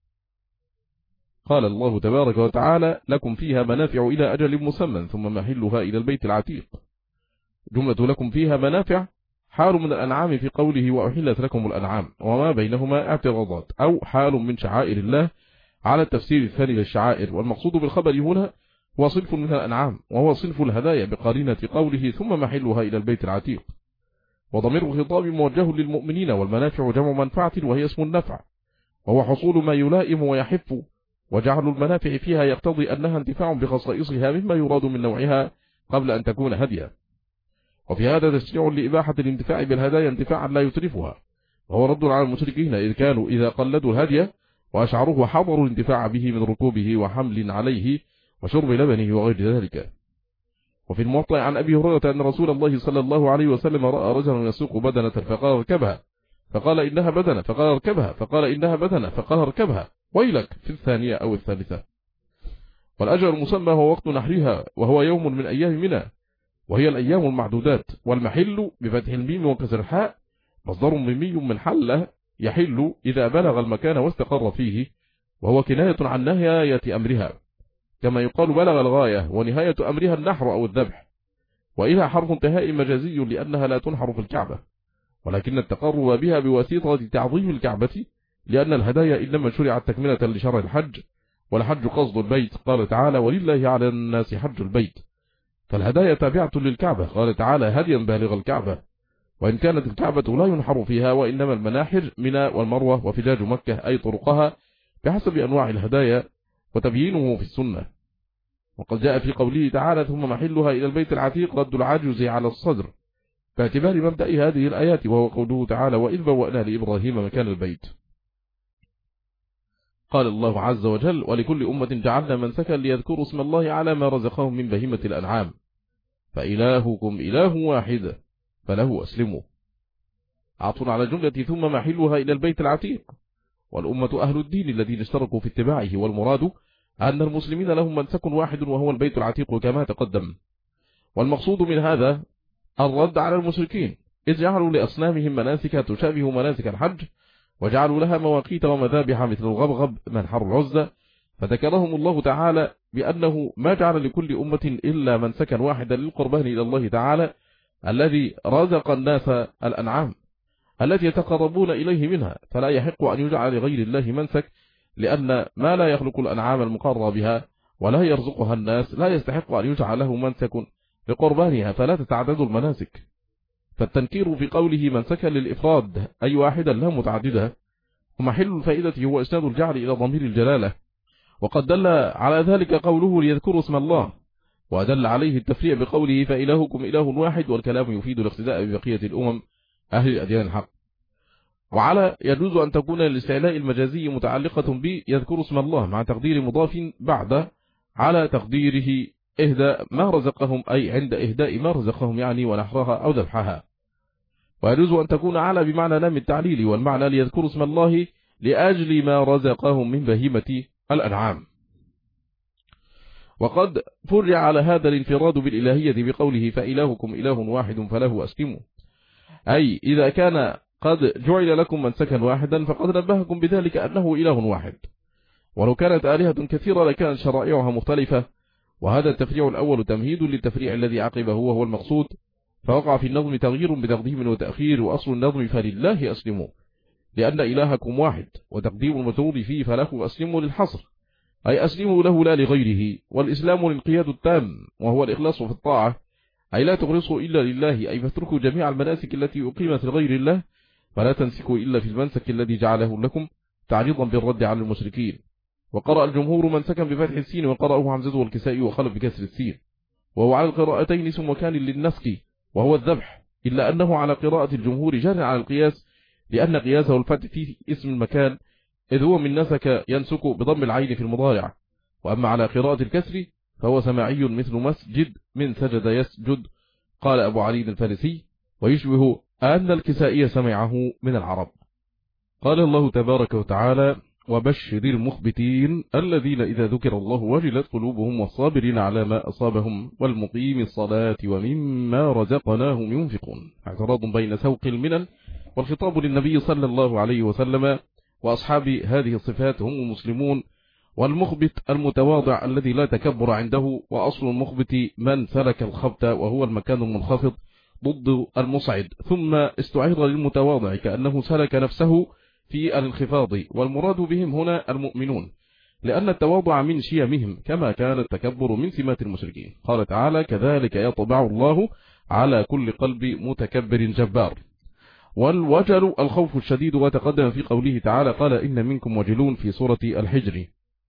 Speaker 2: قال الله تبارك وتعالى: لكم فيها منافع إلى أجل مسمى ثم محلها إلى البيت العتيق. جملة لكم فيها منافع حال من الأنعام في قوله وأحلت لكم الأنعام، وما بينهما اعتراضات، أو حال من شعائر الله على التفسير الثاني للشعائر. والمقصود بالخبر هنا هو صنف من الأنعام، وهو صنف الهدايا بقرينة قوله ثم محلها إلى البيت العتيق. وضمير الخطاب موجه للمؤمنين، والمنافع جمع منفعة وهي اسم النفع، وهو حصول ما يلائم ويحف، وجعل المنافع فيها يقتضي أنها انتفاع بخصائصها مما يراد من نوعها قبل أن تكون هديا. وفي هذا تشريع لإباحة الانتفاع بالهدايا انتفاعا لا يترفها، وهو رد على المشركين إذ كانوا إذا قلدوا الهدي وأشعروه حضروا الانتفاع به من ركوبه وحمل عليه وشرب لبنه وغير ذلك. وفي الموطأ عن أبي هريرة أن رسول الله صلى الله عليه وسلم رأى رجلا يسوق بدنة فقال اركبها، فقال إنها بدنة، فقال اركبها، فقال إنها بدنة، فقال اركبها، ويلك في الثانية أو الثالثة. والأجر المسمى هو وقت نحرها، وهو يوم من أيام منى، وهي الأيام المعدودات. والمحل بفتح الميم وكسر الحاء مصدر ميمي من حل يحل إذا بلغ المكان واستقر فيه، وهو كناية عن نهاية أمرها، كما يقال بلغ الغاية ونهاية أمرها النحر أو الذبح. وإلى حرف انتهاء مجازي لأنها لا تنحر في الكعبة، ولكن التقرب بها بواسطة تعظيم الكعبة، لأن الهدايا إنما شرعت تكملة لشرع الحج، والحج قصد البيت. قال تعالى: ولله على الناس حج البيت، فالهدايا تابعة للكعبة. قال تعالى: هديا بالغ الكعبة، وإن كانت الكعبة لا ينحر فيها، وإنما المناحر منى والمروة وفجاج مكة، أي طرقها بحسب أنواع الهدايا، وتبيينه في السنة. وقد جاء في قوله تعالى: ثم محلها إلى البيت العتيق رد العجز على الصدر، باعتبار مبدأ هذه الآيات، وهو قوله تعالى: وإذ بوأنا لإبراهيم مكان البيت. قال الله عز وجل: ولكل أمة جعلنا منسكا ليذكروا اسم الله على ما رزقهم من بهيمة الأنعام، فإلهكم إله واحد فله أسلموا. عطف على جملة ثم محلها إلى البيت العتيق، والأمة أهل الدين الذين اشتركوا في اتباعه، والمراد أن المسلمين لهم منسك واحد وهو البيت العتيق كما تقدم. والمقصود من هذا الرد على المشركين، إذ جعلوا لأصنامهم مناسك تشابه مناسك الحج، وجعلوا لها مواقيت ومذابح مثل الغبغب منحر العزة، فذكرهم الله تعالى بأنه ما جعل لكل أمة إلا منسكا واحدا للقربان إلى الله تعالى الذي رزق الناس الأنعام التي يتقربون إليه منها، فلا يحق أن يجعل لغير الله منسك، لأن ما لا يخلق الأنعام المقرى بها ولا يرزقها الناس لا يستحق أن يجعل له منسك لقربانها، فلا تتعدد المناسك. فالتنكير في قوله منسكا للإفراد أي واحدا لا متعددة، ومحل الفائدة هو إسناد الجعل إلى ضمير الجلالة، وقد دل على ذلك قوله ليذكروا اسم الله، ودل عليه التفريع بقوله فإلهكم إله واحد، والكلام يفيد الاقتداء ببقية الأمم أهل الأديان الحق. وعلى يجوز أن تكون الاستعلاء المجازي متعلقة ب يذكر اسم الله مع تقدير مضاف بعد على تقديره إهداء ما رزقهم، أي عند إهداء ما رزقهم يعني ونحرها أو ذبحها. ويجوز أن تكون على بمعنى لام التعليل، والمعنى ليذكر اسم الله لأجل ما رزقهم من بهيمة الأنعام. وقد فرع على هذا الانفراد بالإلهية بقوله فإلهكم إله واحد فله أسلموا، أي إذا كان قد جعل لكم منسكا واحدا فقد نبهكم بذلك أنه إله واحد، ولو كانت آلهة كثيرة لكانت شرائعها مختلفة. وهذا التفريع الأول تمهيد للتفريع الذي عقبه وهو المقصود، فوقع في النظم تغيير بتقديم وتأخير، وأصل النظم فلله أسلموا لأن إلهكم واحد، وتقديم المترور فيه فله أسلموا للحصر، أي أسلموا له لا لغيره. والإسلام الانقياد التام وهو الإخلاص في الطاعة، أي لا تخلصوا إلا لله، أي فاتركوا جميع المناسك التي أقيمت لغير الله، فلا تنسكوا إلا في المنسك الذي جعله لكم، تعريضا بالرد على المشركين. وقرأ الجمهور منسكا بفتح السين، وقرأه حمزة والكسائي وخلف بكسر السين، وهو على القراءتين اسم مكان للنسك وهو الذبح، إلا أنه على قراءة الجمهور جار على القياس، لأن قياسه الفتح في اسم المكان، إذ هو من نسك ينسك بضم العين في المضارع. وأما على قراءة الكسر فهو سماعي مثل مسجد من سجد يسجد، قال أبو علي الفارسي، ويشبه أن الكسائي سمعه من العرب. قال الله تبارك وتعالى وبشر المخبتين الذين إذا ذكر الله وجلت قلوبهم والصابرين على ما أصابهم والمقيم الصلاة ومما رزقناهم ينفقون. اعتراض بين سوق المنن والخطاب للنبي صلى الله عليه وسلم وأصحاب هذه الصفات هم المسلمون، والمخبت المتواضع الذي لا تكبر عنده، وأصل المخبت من سلك الخبت وهو المكان المنخفض ضد المصعد، ثم استعير للمتواضع كأنه سلك نفسه في الانخفاض، والمراد بهم هنا المؤمنون، لأن التواضع من شيمهم كما كان التكبر من سمات المشركين. قال تعالى كذلك يطبع الله على كل قلب متكبر جبار. والوجل الخوف الشديد، وتقدم في قوله تعالى قال إن منكم وجلون في سورة الحجر.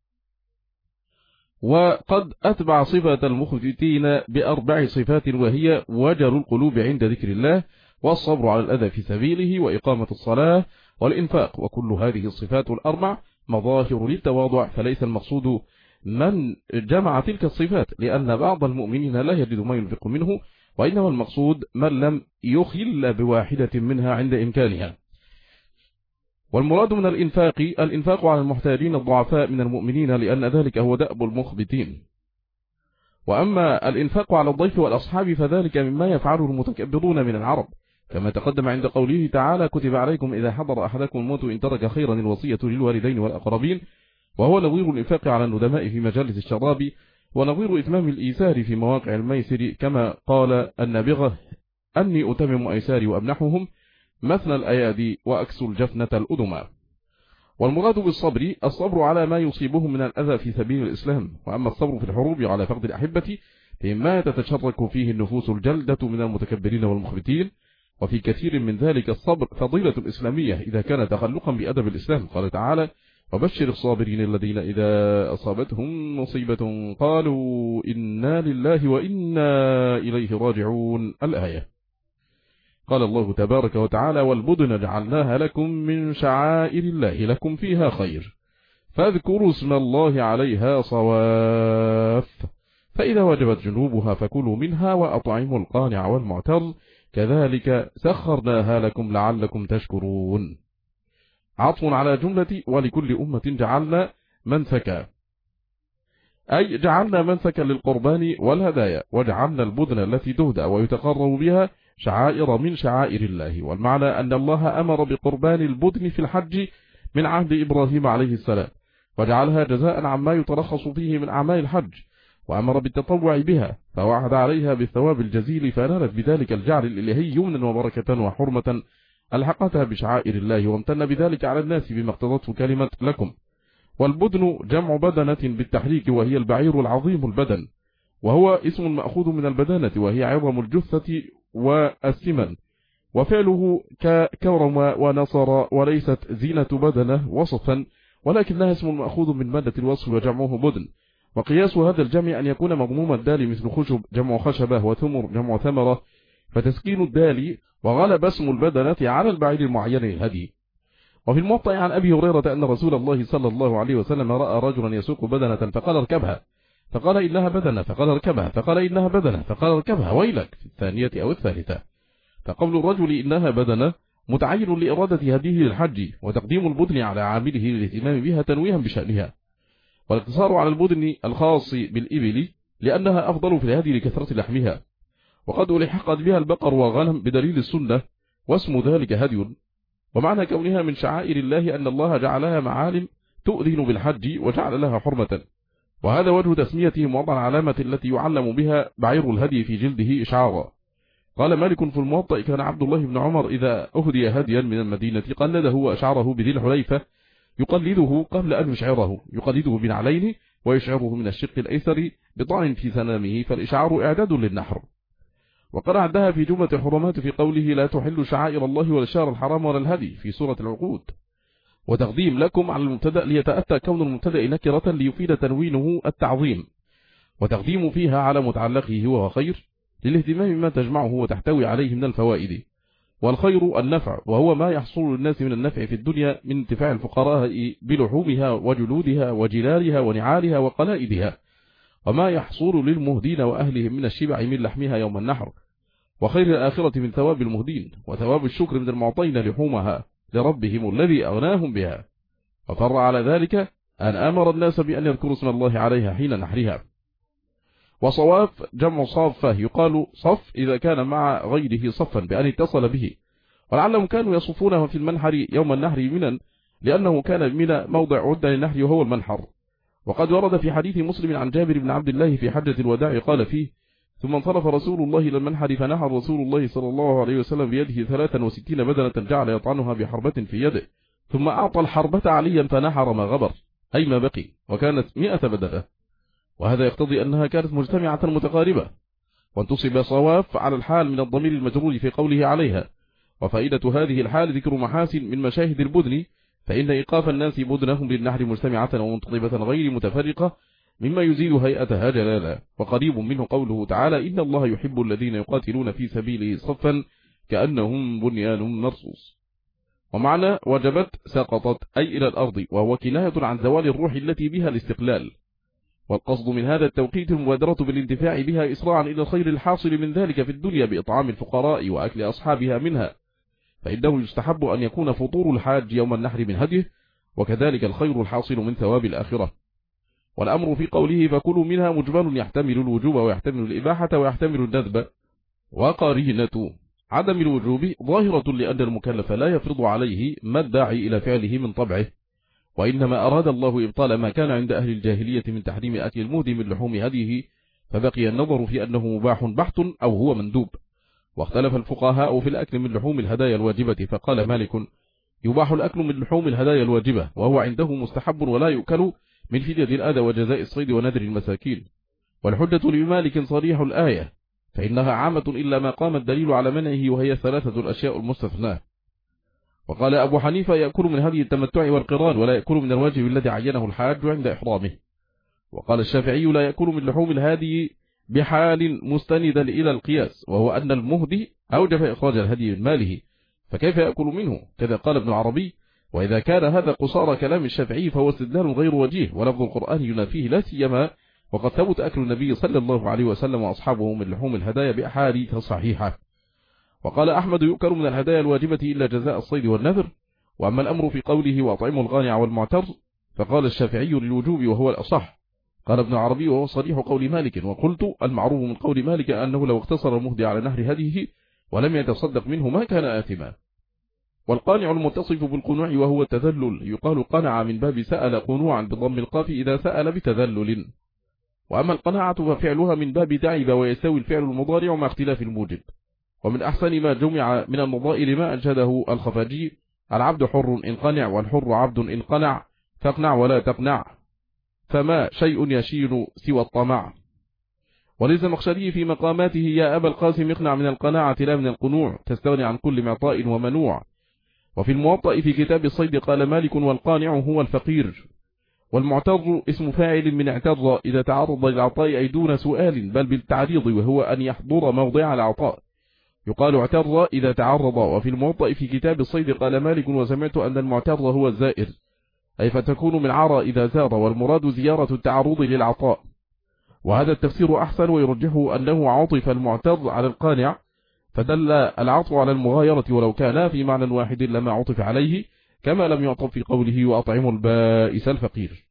Speaker 2: وقد أتبع صفة المخبتين بأربع صفات، وهي وجل القلوب عند ذكر الله، والصبر على الأذى في سبيله، وإقامة الصلاة، والإنفاق. وكل هذه الصفات الأربع مظاهر للتواضع، فليس المقصود من جمع تلك الصفات، لأن بعض المؤمنين لا يجد ما ينفق منه، وإنما المقصود من لم يخل بواحدة منها عند إمكانها. والمراد من الإنفاق الإنفاق على المحتاجين الضعفاء من المؤمنين، لأن ذلك هو دأب المخبتين. وأما الإنفاق على الضيف والأصحاب فذلك مما يفعله المتكبرون من العرب، كما تقدم عند قوله تعالى كتب عليكم إذا حضر أحدكم الموت إن ترك خيرا الوصية للوالدين والأقربين، وهو نظير الإنفاق على الندماء في مجالس الشراب، ونظير إتمام الإيسار في مواقع الميسر كما قال النابغة أني أتمم أيساري وأمنحهم مثنى الأيادي وأكسو الجفنة الأدمى. والمراد بالصبر الصبر على ما يصيبهم من الأذى في سبيل الإسلام، وأما الصبر في الحروب على فقد الأحبة فإما تتشرك فيه النفوس الجلدة من المتكبرين والمخبتين، وفي كثير من ذلك الصبر فضيلة إسلامية إذا كان تخلقا بأدب الإسلام. قال تعالى: وبشر الصابرين الذين إذا أصابتهم مصيبة قالوا إنا لله وإنا إليه راجعون. الآية. قال الله تبارك وتعالى: والبدن جعلناها لكم من شعائر الله لكم فيها خير فاذكروا اسم الله عليها صواف فإذا وجبت جنوبها فكلوا منها وأطعموا القانع والمعتر كذلك سخرناها لكم لعلكم تشكرون. عطف على جملة ولكل أمة جعلنا منسكا، أي جعلنا منسكا للقربان والهدايا، وجعلنا البدن التي تهدى ويتقرب بها شعائر من شعائر الله. والمعنى أن الله أمر بقربان البدن في الحج من عهد إبراهيم عليه السلام، وجعلها جزاء عما يترخص فيه من أعمال الحج، وأمر بالتطوع بها فوعد عليها بالثواب الجزيل، فنالت بذلك الجعل الإلهي يمنا وبركة وحرمة ألحقتها بشعائر الله، وامتن بذلك على الناس بما اقتضته كلمة لكم. والبدن جمع بدنة بالتحريك، وهي البعير العظيم البدن، وهو اسم مأخوذ من البدانة وهي عظم الجثة والسمن، وفعله ككرم ونصر، وليست زينة بدنة وصفا ولكنها اسم مأخوذ من مادة الوصف وجمعه بدن. وقياس هذا الجمع أن يكون مضموم الدال مثل خشب جمع خشبة وثمر جمع ثمرة، فتسكين الدال وغلب اسم البدنة على البعير المعين الهدي. وفي الموطأ عن أبي هريرة أن رسول الله صلى الله عليه وسلم رأى رجلا يسوق بدنة فقال اركبها، فقال إنها بدنة، فقال اركبها، فقال إنها بدنة، فقال اركبها ويلك في الثانية أو الثالثة. فقول الرجل إنها بدنة متعين لإرادة هديه للحج، وتقديم البدن على عامله للاهتمام بها تنويها بشأنها، والاقتصار على البدن الخاص بالإبل لأنها أفضل في الهدي لكثرة لحمها، وقد ألحقت بها البقر والغنم بدليل السنة، واسم ذلك هدي. ومعنى كونها من شعائر الله أن الله جعلها معالم تؤذن بالحج وجعل لها حرمة، وهذا وجه تسميتهم وضع العلامة التي يعلم بها بعير الهدي في جلده إشعارا. قال مالك في الموطأ: كان عبد الله بن عمر إذا أهدي هديا من المدينة قلده وأشعره بذي الحليفة، يقلده قبل أن يشعره، يقلده بنعلين ويشعره من الشق الأيسر بطعن في سنامه، فالإشعار إعداد للنحر. وقد عدها في جملة الحرمات في قوله: لا تحل شعائر الله ولا الشهر الحرام ولا الهدي في سورة العقود. وتقديم لكم على المبتدأ ليتأتى كون المبتدأ نكرة ليفيد تنوينه التعظيم، وتقديم فيها على متعلقه وهو خير للاهتمام بما تجمعه وتحتوي عليه من الفوائد. والخير النفع، وهو ما يحصل للناس من النفع في الدنيا من انتفاع الفقراء بلحومها وجلودها وجلالها ونعالها وقلائدها، وما يحصل للمهدين وأهلهم من الشبع من لحمها يوم النحر. وخير الآخرة من ثواب المهدين، وثواب الشكر من المعطين لحومها لربهم الذي أغناهم بها. وفر على ذلك أن أمر الناس بأن يذكروا اسم الله عليها حين نحرها. وصواف جمع صافة، يقال صف إذا كان مع غيره صفا بأن اتصل به، ولعلهم كانوا يصفونه في المنحر يوم النحر منا، لأنه كان من موضع عدة للنحر وهو المنحر. وقد ورد في حديث مسلم عن جابر بن عبد الله في حجة الوداع قال فيه: ثم انصرف رسول الله إلى المنحر فنحر رسول الله صلى الله عليه وسلم بيده ثلاثا وستين بدنة جعل يطعنها بحربة في يده، ثم أعطى الحربة عليا فنحر ما غبر، أي ما بقي، وكانت مئة بدنة. وهذا يقتضي أنها كانت مجتمعة متقاربة، وانتصب صواف على الحال من الضمير المجرور في قوله عليها. وفائدة هذه الحال ذكر محاسن من مشاهد البدن، فإن إيقاف الناس بدنهم للنحر مجتمعة ومنتطبة غير متفرقة مما يزيد هيئتها جلالا. وقريب منه قوله تعالى: إن الله يحب الذين يقاتلون في سبيله صفا كأنهم بنيان مرصوص. ومعنى وجبت سقطت أي إلى الأرض، وهو كناية عن زوال الروح التي بها الاستقلال. والقصد من هذا التوقيت المبادرة بالانتفاع بها إسراعا إلى الخير الحاصل من ذلك في الدنيا بإطعام الفقراء وأكل أصحابها منها، فإنه يستحب أن يكون فطور الحاج يوم النحر من هديه، وكذلك الخير الحاصل من ثواب الآخرة. والأمر في قوله فكلوا منها مجمل يحتمل الوجوب ويحتمل الإباحة ويحتمل الندب. وقرينة عدم الوجوب ظاهرة لأن المكلف لا يفرض عليه ما الداعي إلى فعله من طبعه، وإنما أراد الله إبطال ما كان عند أهل الجاهلية من تحريم أكل المهدي من لحوم هديه، فبقي النظر في أنه مباح بحت أو هو مندوب. واختلف الفقهاء في الأكل من لحوم الهدايا الواجبة، فقال مالك يباح الأكل من لحوم الهدايا الواجبة، وهو عنده مستحب ولا يؤكل من فدية الأذى وجزاء الصيد ونذر المساكين. والحجة لمالك صريح الآية، فإنها عامة إلا ما قام الدليل على منعه، وهي ثلاثة الأشياء المستثناة. وقال أبو حنيفة يأكل من هدي التمتع والقران، ولا يأكل من الواجب الذي عينه الحاج عند إحرامه. وقال الشافعي لا يأكل من لحوم الهادي بحال مستندا إلى القياس، وهو أن المهدي أوجب إخراج الهدي من ماله، فكيف يأكل منه؟ كذا قال ابن العربي. وإذا كان هذا قصار كلام الشافعي فهو استدلال غير وجيه، ولفظ القرآن ينافيه، لا سيما وقد ثبت أكل النبي صلى الله عليه وسلم وأصحابه من لحوم الهدايا بأحاديث صحيحة. وقال أحمد يؤكل من الهدايا الواجبة إلا جزاء الصيد والنذر. وأما الأمر في قوله وأطعموا الغانع والمعتر فقال الشافعي للوجوب وهو الأصح. قال ابن العربي وهو صريح قول مالك. وقلت المعروف من قول مالك أنه لو اقتصر المهدي على نهر هديه ولم يتصدق منه ما كان آثما. والقانع المتصف بالقنوع وهو التذلل يقال قنع من باب سأل قنوعا بضم القاف إذا سأل بتذلل. وأما القناعة ففعلها من باب تعب، ويستوي الفعل المضارع مع اختلاف الموجب. ومن أحسن ما جمع من النظائر ما أنشده الخفاجي العبد حر إن قنع، والحر عبد إن قنع، فاقنع ولا تقنع، فما شيء يشين سوى الطمع. وليس مخشدي في مقاماته يا أبا القاسم اقنع من القناعة لا من القنوع، تستغني عن كل معطاء ومنوع. وفي الموطأ في كتاب الصيد قال مالك والقانع هو الفقير. والمعتر اسم فاعل من اعتر إذا تعرض للعطاء أي دون سؤال بل بالتعريض، وهو أن يحضر موضع العطاء، يقال اعتر إذا تعرض. وفي الموطأ في كتاب الصيد قال مالك وسمعت أن المعتر هو الزائر، أي فتكون من عرى إذا زار، والمراد زيارة التعرض للعطاء. وهذا التفسير أحسن، ويرجحه أنه عطف المعتر على القانع، فدل العطف على المغايرة، ولو كان في معنى واحد لما عطف عليه، كما لم يعطف في قوله وأطعموا البائس الفقير.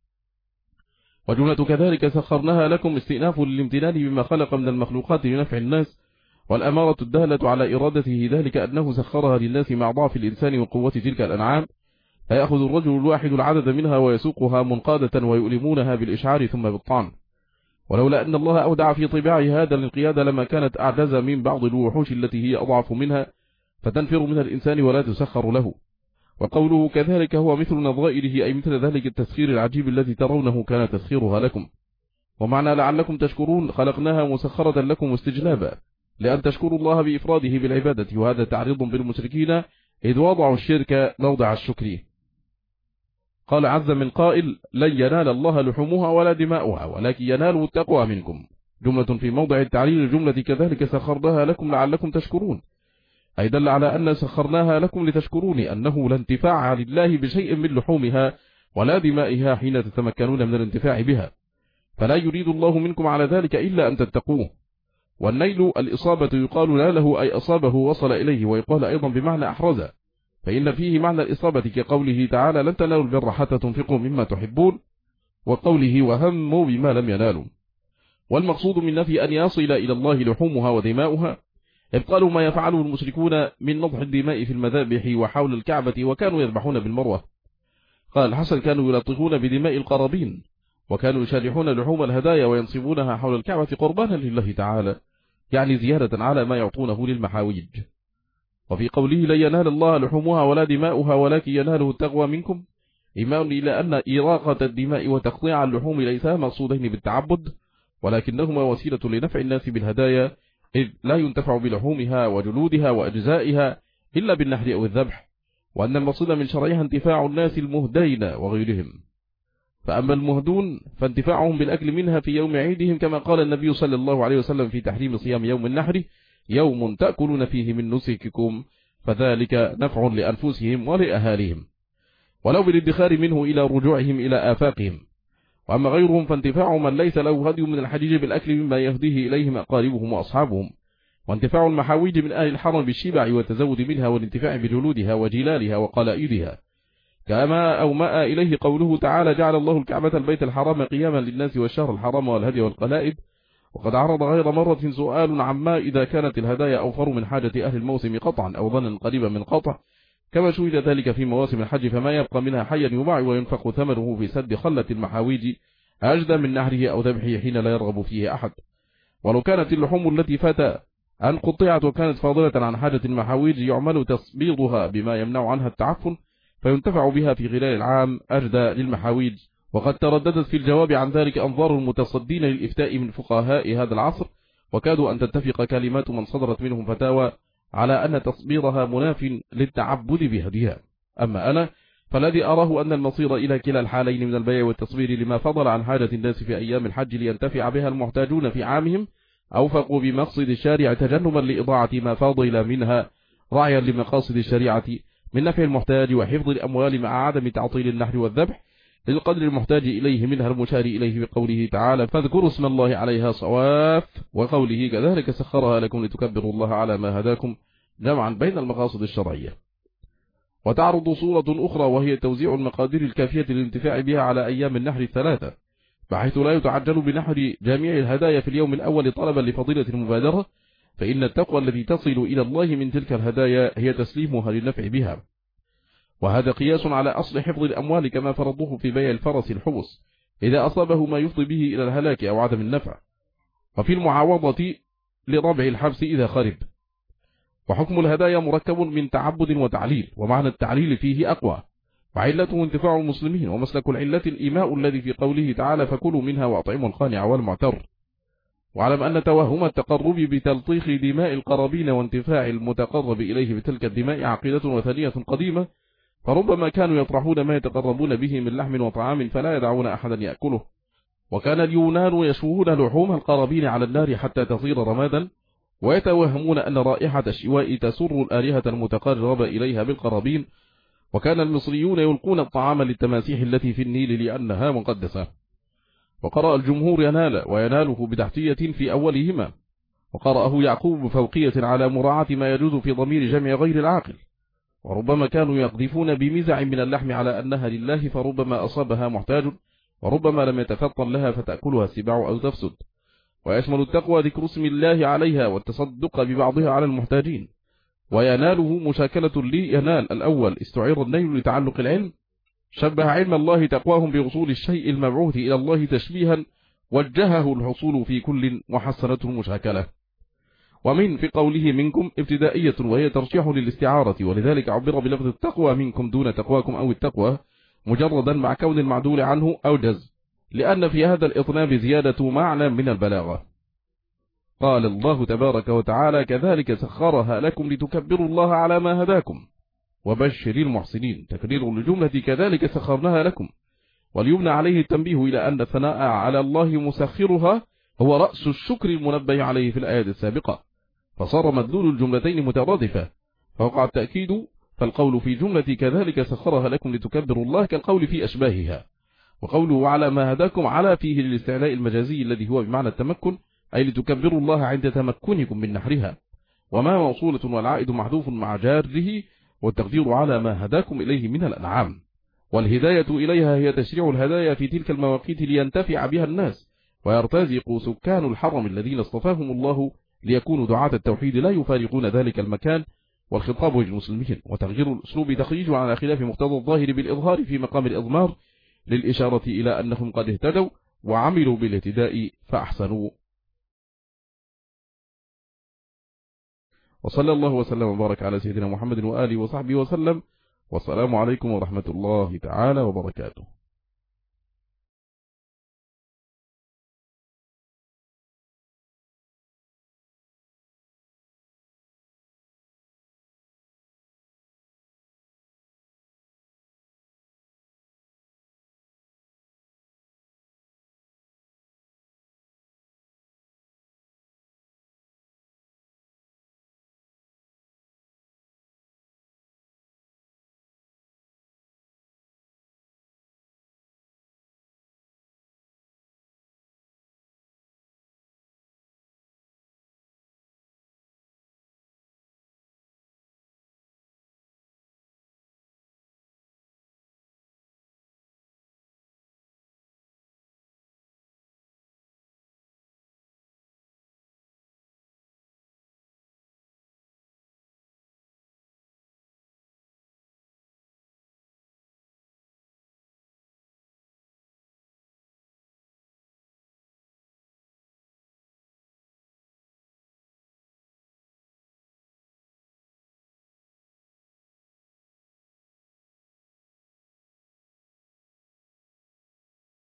Speaker 2: وجملة كذلك سخرناها لكم استئناف للامتنان بما خلق من المخلوقات لنفع الناس، والأمارة الدالة على إرادته ذلك أنه سخرها للناس مع ضعف الإنسان وقوة تلك الأنعام، فيأخذ الرجل الواحد العدد منها ويسوقها منقادة ويؤلمونها بالإشعار ثم بالطعن. ولولا أن الله أودع في طباعها هذا الانقياد لما كانت أعجز من بعض الوحوش التي هي أضعف منها فتنفر من الإنسان ولا تسخر له. وقوله كذلك هو مثل نظائره، أي مثل ذلك التسخير العجيب الذي ترونه كان تسخيرها لكم. ومعنى لعلكم تشكرون خلقناها مسخرة لكم استجلابا، لأن تشكروا الله بإفراده بالعبادة، وهذا تعريض بالمشركين إذ وضعوا الشرك موضع الشكر. قال عز من قائل لن ينال الله لحومها ولا دماؤها ولكن يناله التقوى منكم، جملة في موضع التعليل الجملة كذلك سخرناها لكم لعلكم تشكرون، أي دل على أن سخرناها لكم لتشكروني، أنه لا انتفاع لله بشيء من لحومها ولا دمائها حين تتمكنون من الانتفاع بها، فلا يريد الله منكم على ذلك إلا أن تتقوه. والنيل الإصابة يقال ناله أي أصابه وصل إليه، ويقال أيضا بمعنى أحرزه، فإن فيه معنى الإصابة كقوله تعالى لن تنالوا البر حتى تنفقوا مما تحبون، وقوله وهموا بما لم ينالوا. والمقصود من نفي أن يصل إلى الله لحومها ودماؤها إبطال ما يفعله المشركون من نضح الدماء في المذابح وحول الكعبة، وكانوا يذبحون بالمروة. قال الحسن كانوا يلطخون بدماء القرابين، وكانوا يشارحون لحوم الهدايا وينصبونها حول الكعبة قربانا لله تعالى، يعني زيادة على ما يعطونه للمحاويج. وفي قوله لن ينال الله لحومها ولا دماؤها ولكن يناله التقوى منكم، إيمان إلى أن إراقة الدماء وتقطيع اللحوم ليسا مقصودين بالتعبد، ولكنهما وسيلة لنفع الناس بالهدايا، إذ لا ينتفع بلحومها وجلودها وأجزائها إلا بالنحر أو الذبح، وأن المقصود من شرعها انتفاع الناس المهدين وغيرهم. فأما المهدون فانتفاعهم بالأكل منها في يوم عيدهم، كما قال النبي صلى الله عليه وسلم في تحريم صيام يوم النحر يوم تأكلون فيه من نسككم، فذلك نفع لأنفسهم ولأهاليهم، ولو بالادخار منه إلى رجوعهم إلى آفاقهم. وأما غيرهم فانتفاع من ليس له هدي من الحجيج بالأكل مما يهديه إليهم أقاربهم وأصحابهم، وانتفاع المحاويج من أهل الحرم بالشبع والتزود منها والانتفاع بجلودها وجلالها وقلائدها، كما أومأ إليه قوله تعالى جعل الله الكعبة البيت الحرام قياما للناس والشهر الحرام والهدي والقلائد. وقد عرض غير مرة سؤال عما إذا كانت الهدايا أوفر من حاجة أهل الموسم قطعا أو ظنا قريبا من قطع، كما شهد ذلك في مواسم الحج، فما يبقى منها حيا يباع وينفق ثمنه في سد خلة المحاويج أجدى من نهره أو ذبحه حين لا يرغب فيه أحد. ولو كانت اللحوم التي فات أن قطعت وكانت فاضلة عن حاجة المحاويج يعمل تصبيغها بما يمنع عنها التعفن فينتفع بها في خلال العام أجدى للمحاويج. وقد ترددت في الجواب عن ذلك أنظار المتصدين للإفتاء من فقهاء هذا العصر، وكادوا أن تتفق كلمات من صدرت منهم فتاوى على أن تصبيرها مناف للتعبد بهديها. أما أنا فالذي أراه أن المصير إلى كلا الحالين من البيع والتصبير لما فضل عن حاجة الناس في أيام الحج لينتفع بها المحتاجون في عامهم، أوفقوا بمقصد الشارع تجنبا لإضاعة ما فاضل منها رعيا لمقاصد الشريعة من نفع المحتاج وحفظ الأموال مع عدم تعطيل النحر والذبح للقدر المحتاج إليه منها المشار إليه بقوله تعالى فاذكروا اسم الله عليها صواف، وقوله كذلك سخرها لكم لتكبروا الله على ما هداكم، جمعا بين المقاصد الشرعية. وتعرض صورة أخرى وهي توزيع المقادير الكافية للانتفاع بها على أيام النحر الثلاثة، بحيث لا يتعجل بنحر جميع الهدايا في اليوم الأول طلبا لفضيلة المبادرة، فإن التقوى التي تصل إلى الله من تلك الهدايا هي تسليمها للنفع بها. وهذا قياس على أصل حفظ الأموال كما فرضوه في بيع الفرس الحبس إذا أصابه ما يفضي به إلى الهلاك أو عدم النفع، وفي المعاوضة لربع الحبس إذا خرب. وحكم الهدايا مركب من تعبد وتعليل، ومعنى التعليل فيه أقوى، وعلته انتفاع المسلمين، ومسلك العلة الإيماء الذي في قوله تعالى فكلوا منها وأطعموا القانع والمعتر. وعلم أن توهم التقرب بتلطيخ دماء القرابين وانتفاع المتقرب إليه بتلك الدماء عقيدة وثنية قديمة، فربما كانوا يطرحون ما يتقربون به من لحم وطعام فلا يدعون أحدا يأكله. وكان اليونان يشوهون لحوم القرابين على النار حتى تصير رمادا، ويتوهمون أن رائحة الشواء تسر الآلهة المتقرب إليها بالقرابين. وكان المصريون يلقون الطعام للتماسيح التي في النيل لأنها مقدسة. وقرأ الجمهور ينال ويناله بتحتية في أولهما، وقرأه يعقوب بفوقية على مراعاة ما يجوز في ضمير جمع غير العاقل. وربما كانوا يقذفون بمزع من اللحم على أنها لله فربما أصابها محتاج، وربما لم يتفطن لها فتأكلها السباع أو تفسد. ويشمل التقوى ذكر اسم الله عليها والتصدق ببعضها على المحتاجين. ويناله مشاكلة لي ينال الأول استعير النيل لتعلق العلم، شبه علم الله تقواهم بوصول الشيء المبعوث إلى الله تشبيها وجهه الحصول في كل وحسنته المشاكلة. ومن في قوله منكم ابتدائية وهي ترشيح للاستعارة، ولذلك عبر بلفظ التقوى منكم دون تقواكم أو التقوى مجردا مع كون المعدول عنه أوجز، لأن في هذا الإطناب زيادة معنى من البلاغة. قال الله تبارك وتعالى كذلك سخرها لكم لتكبروا الله على ما هداكم وبشر المحسنين، تكرير لجملة كذلك سخرناها لكم، وليبنى عليه التنبيه إلى أن الثناء على الله مسخرها هو رأس الشكر المنبه عليه في الآية السابقة، فصار مدلول الجملتين مترادفة فوقع التأكيد، فالقول في جملة كذلك سخرها لكم لتكبروا الله كالقول في أشباهها. وقوله على ما هداكم على فيه للاستعلاء المجازي الذي هو بمعنى التمكن، أي لتكبروا الله عند تمكنكم من نحرها، وما موصولة والعائد محذوف مع جاره، والتقدير على ما هداكم إليه من الأنعام. والهداية إليها هي تشريع الهدايا في تلك المواقيت لينتفع بها الناس، ويرتزق سكان الحرم الذين اصطفاهم الله ليكونوا دعاة التوحيد لا يفارقون ذلك المكان، والخطاب للمسلمين. وتغيير الأسلوب تخريج على خلاف مقتضى الظاهر بالإظهار في مقام الإضمار للإشارة إلى أنهم قد اهتدوا وعملوا بالاهتداء فأحسنوا. وصلى الله وسلم وبارك على سيدنا محمد وآله وصحبه وسلم، والسلام عليكم ورحمة الله تعالى وبركاته.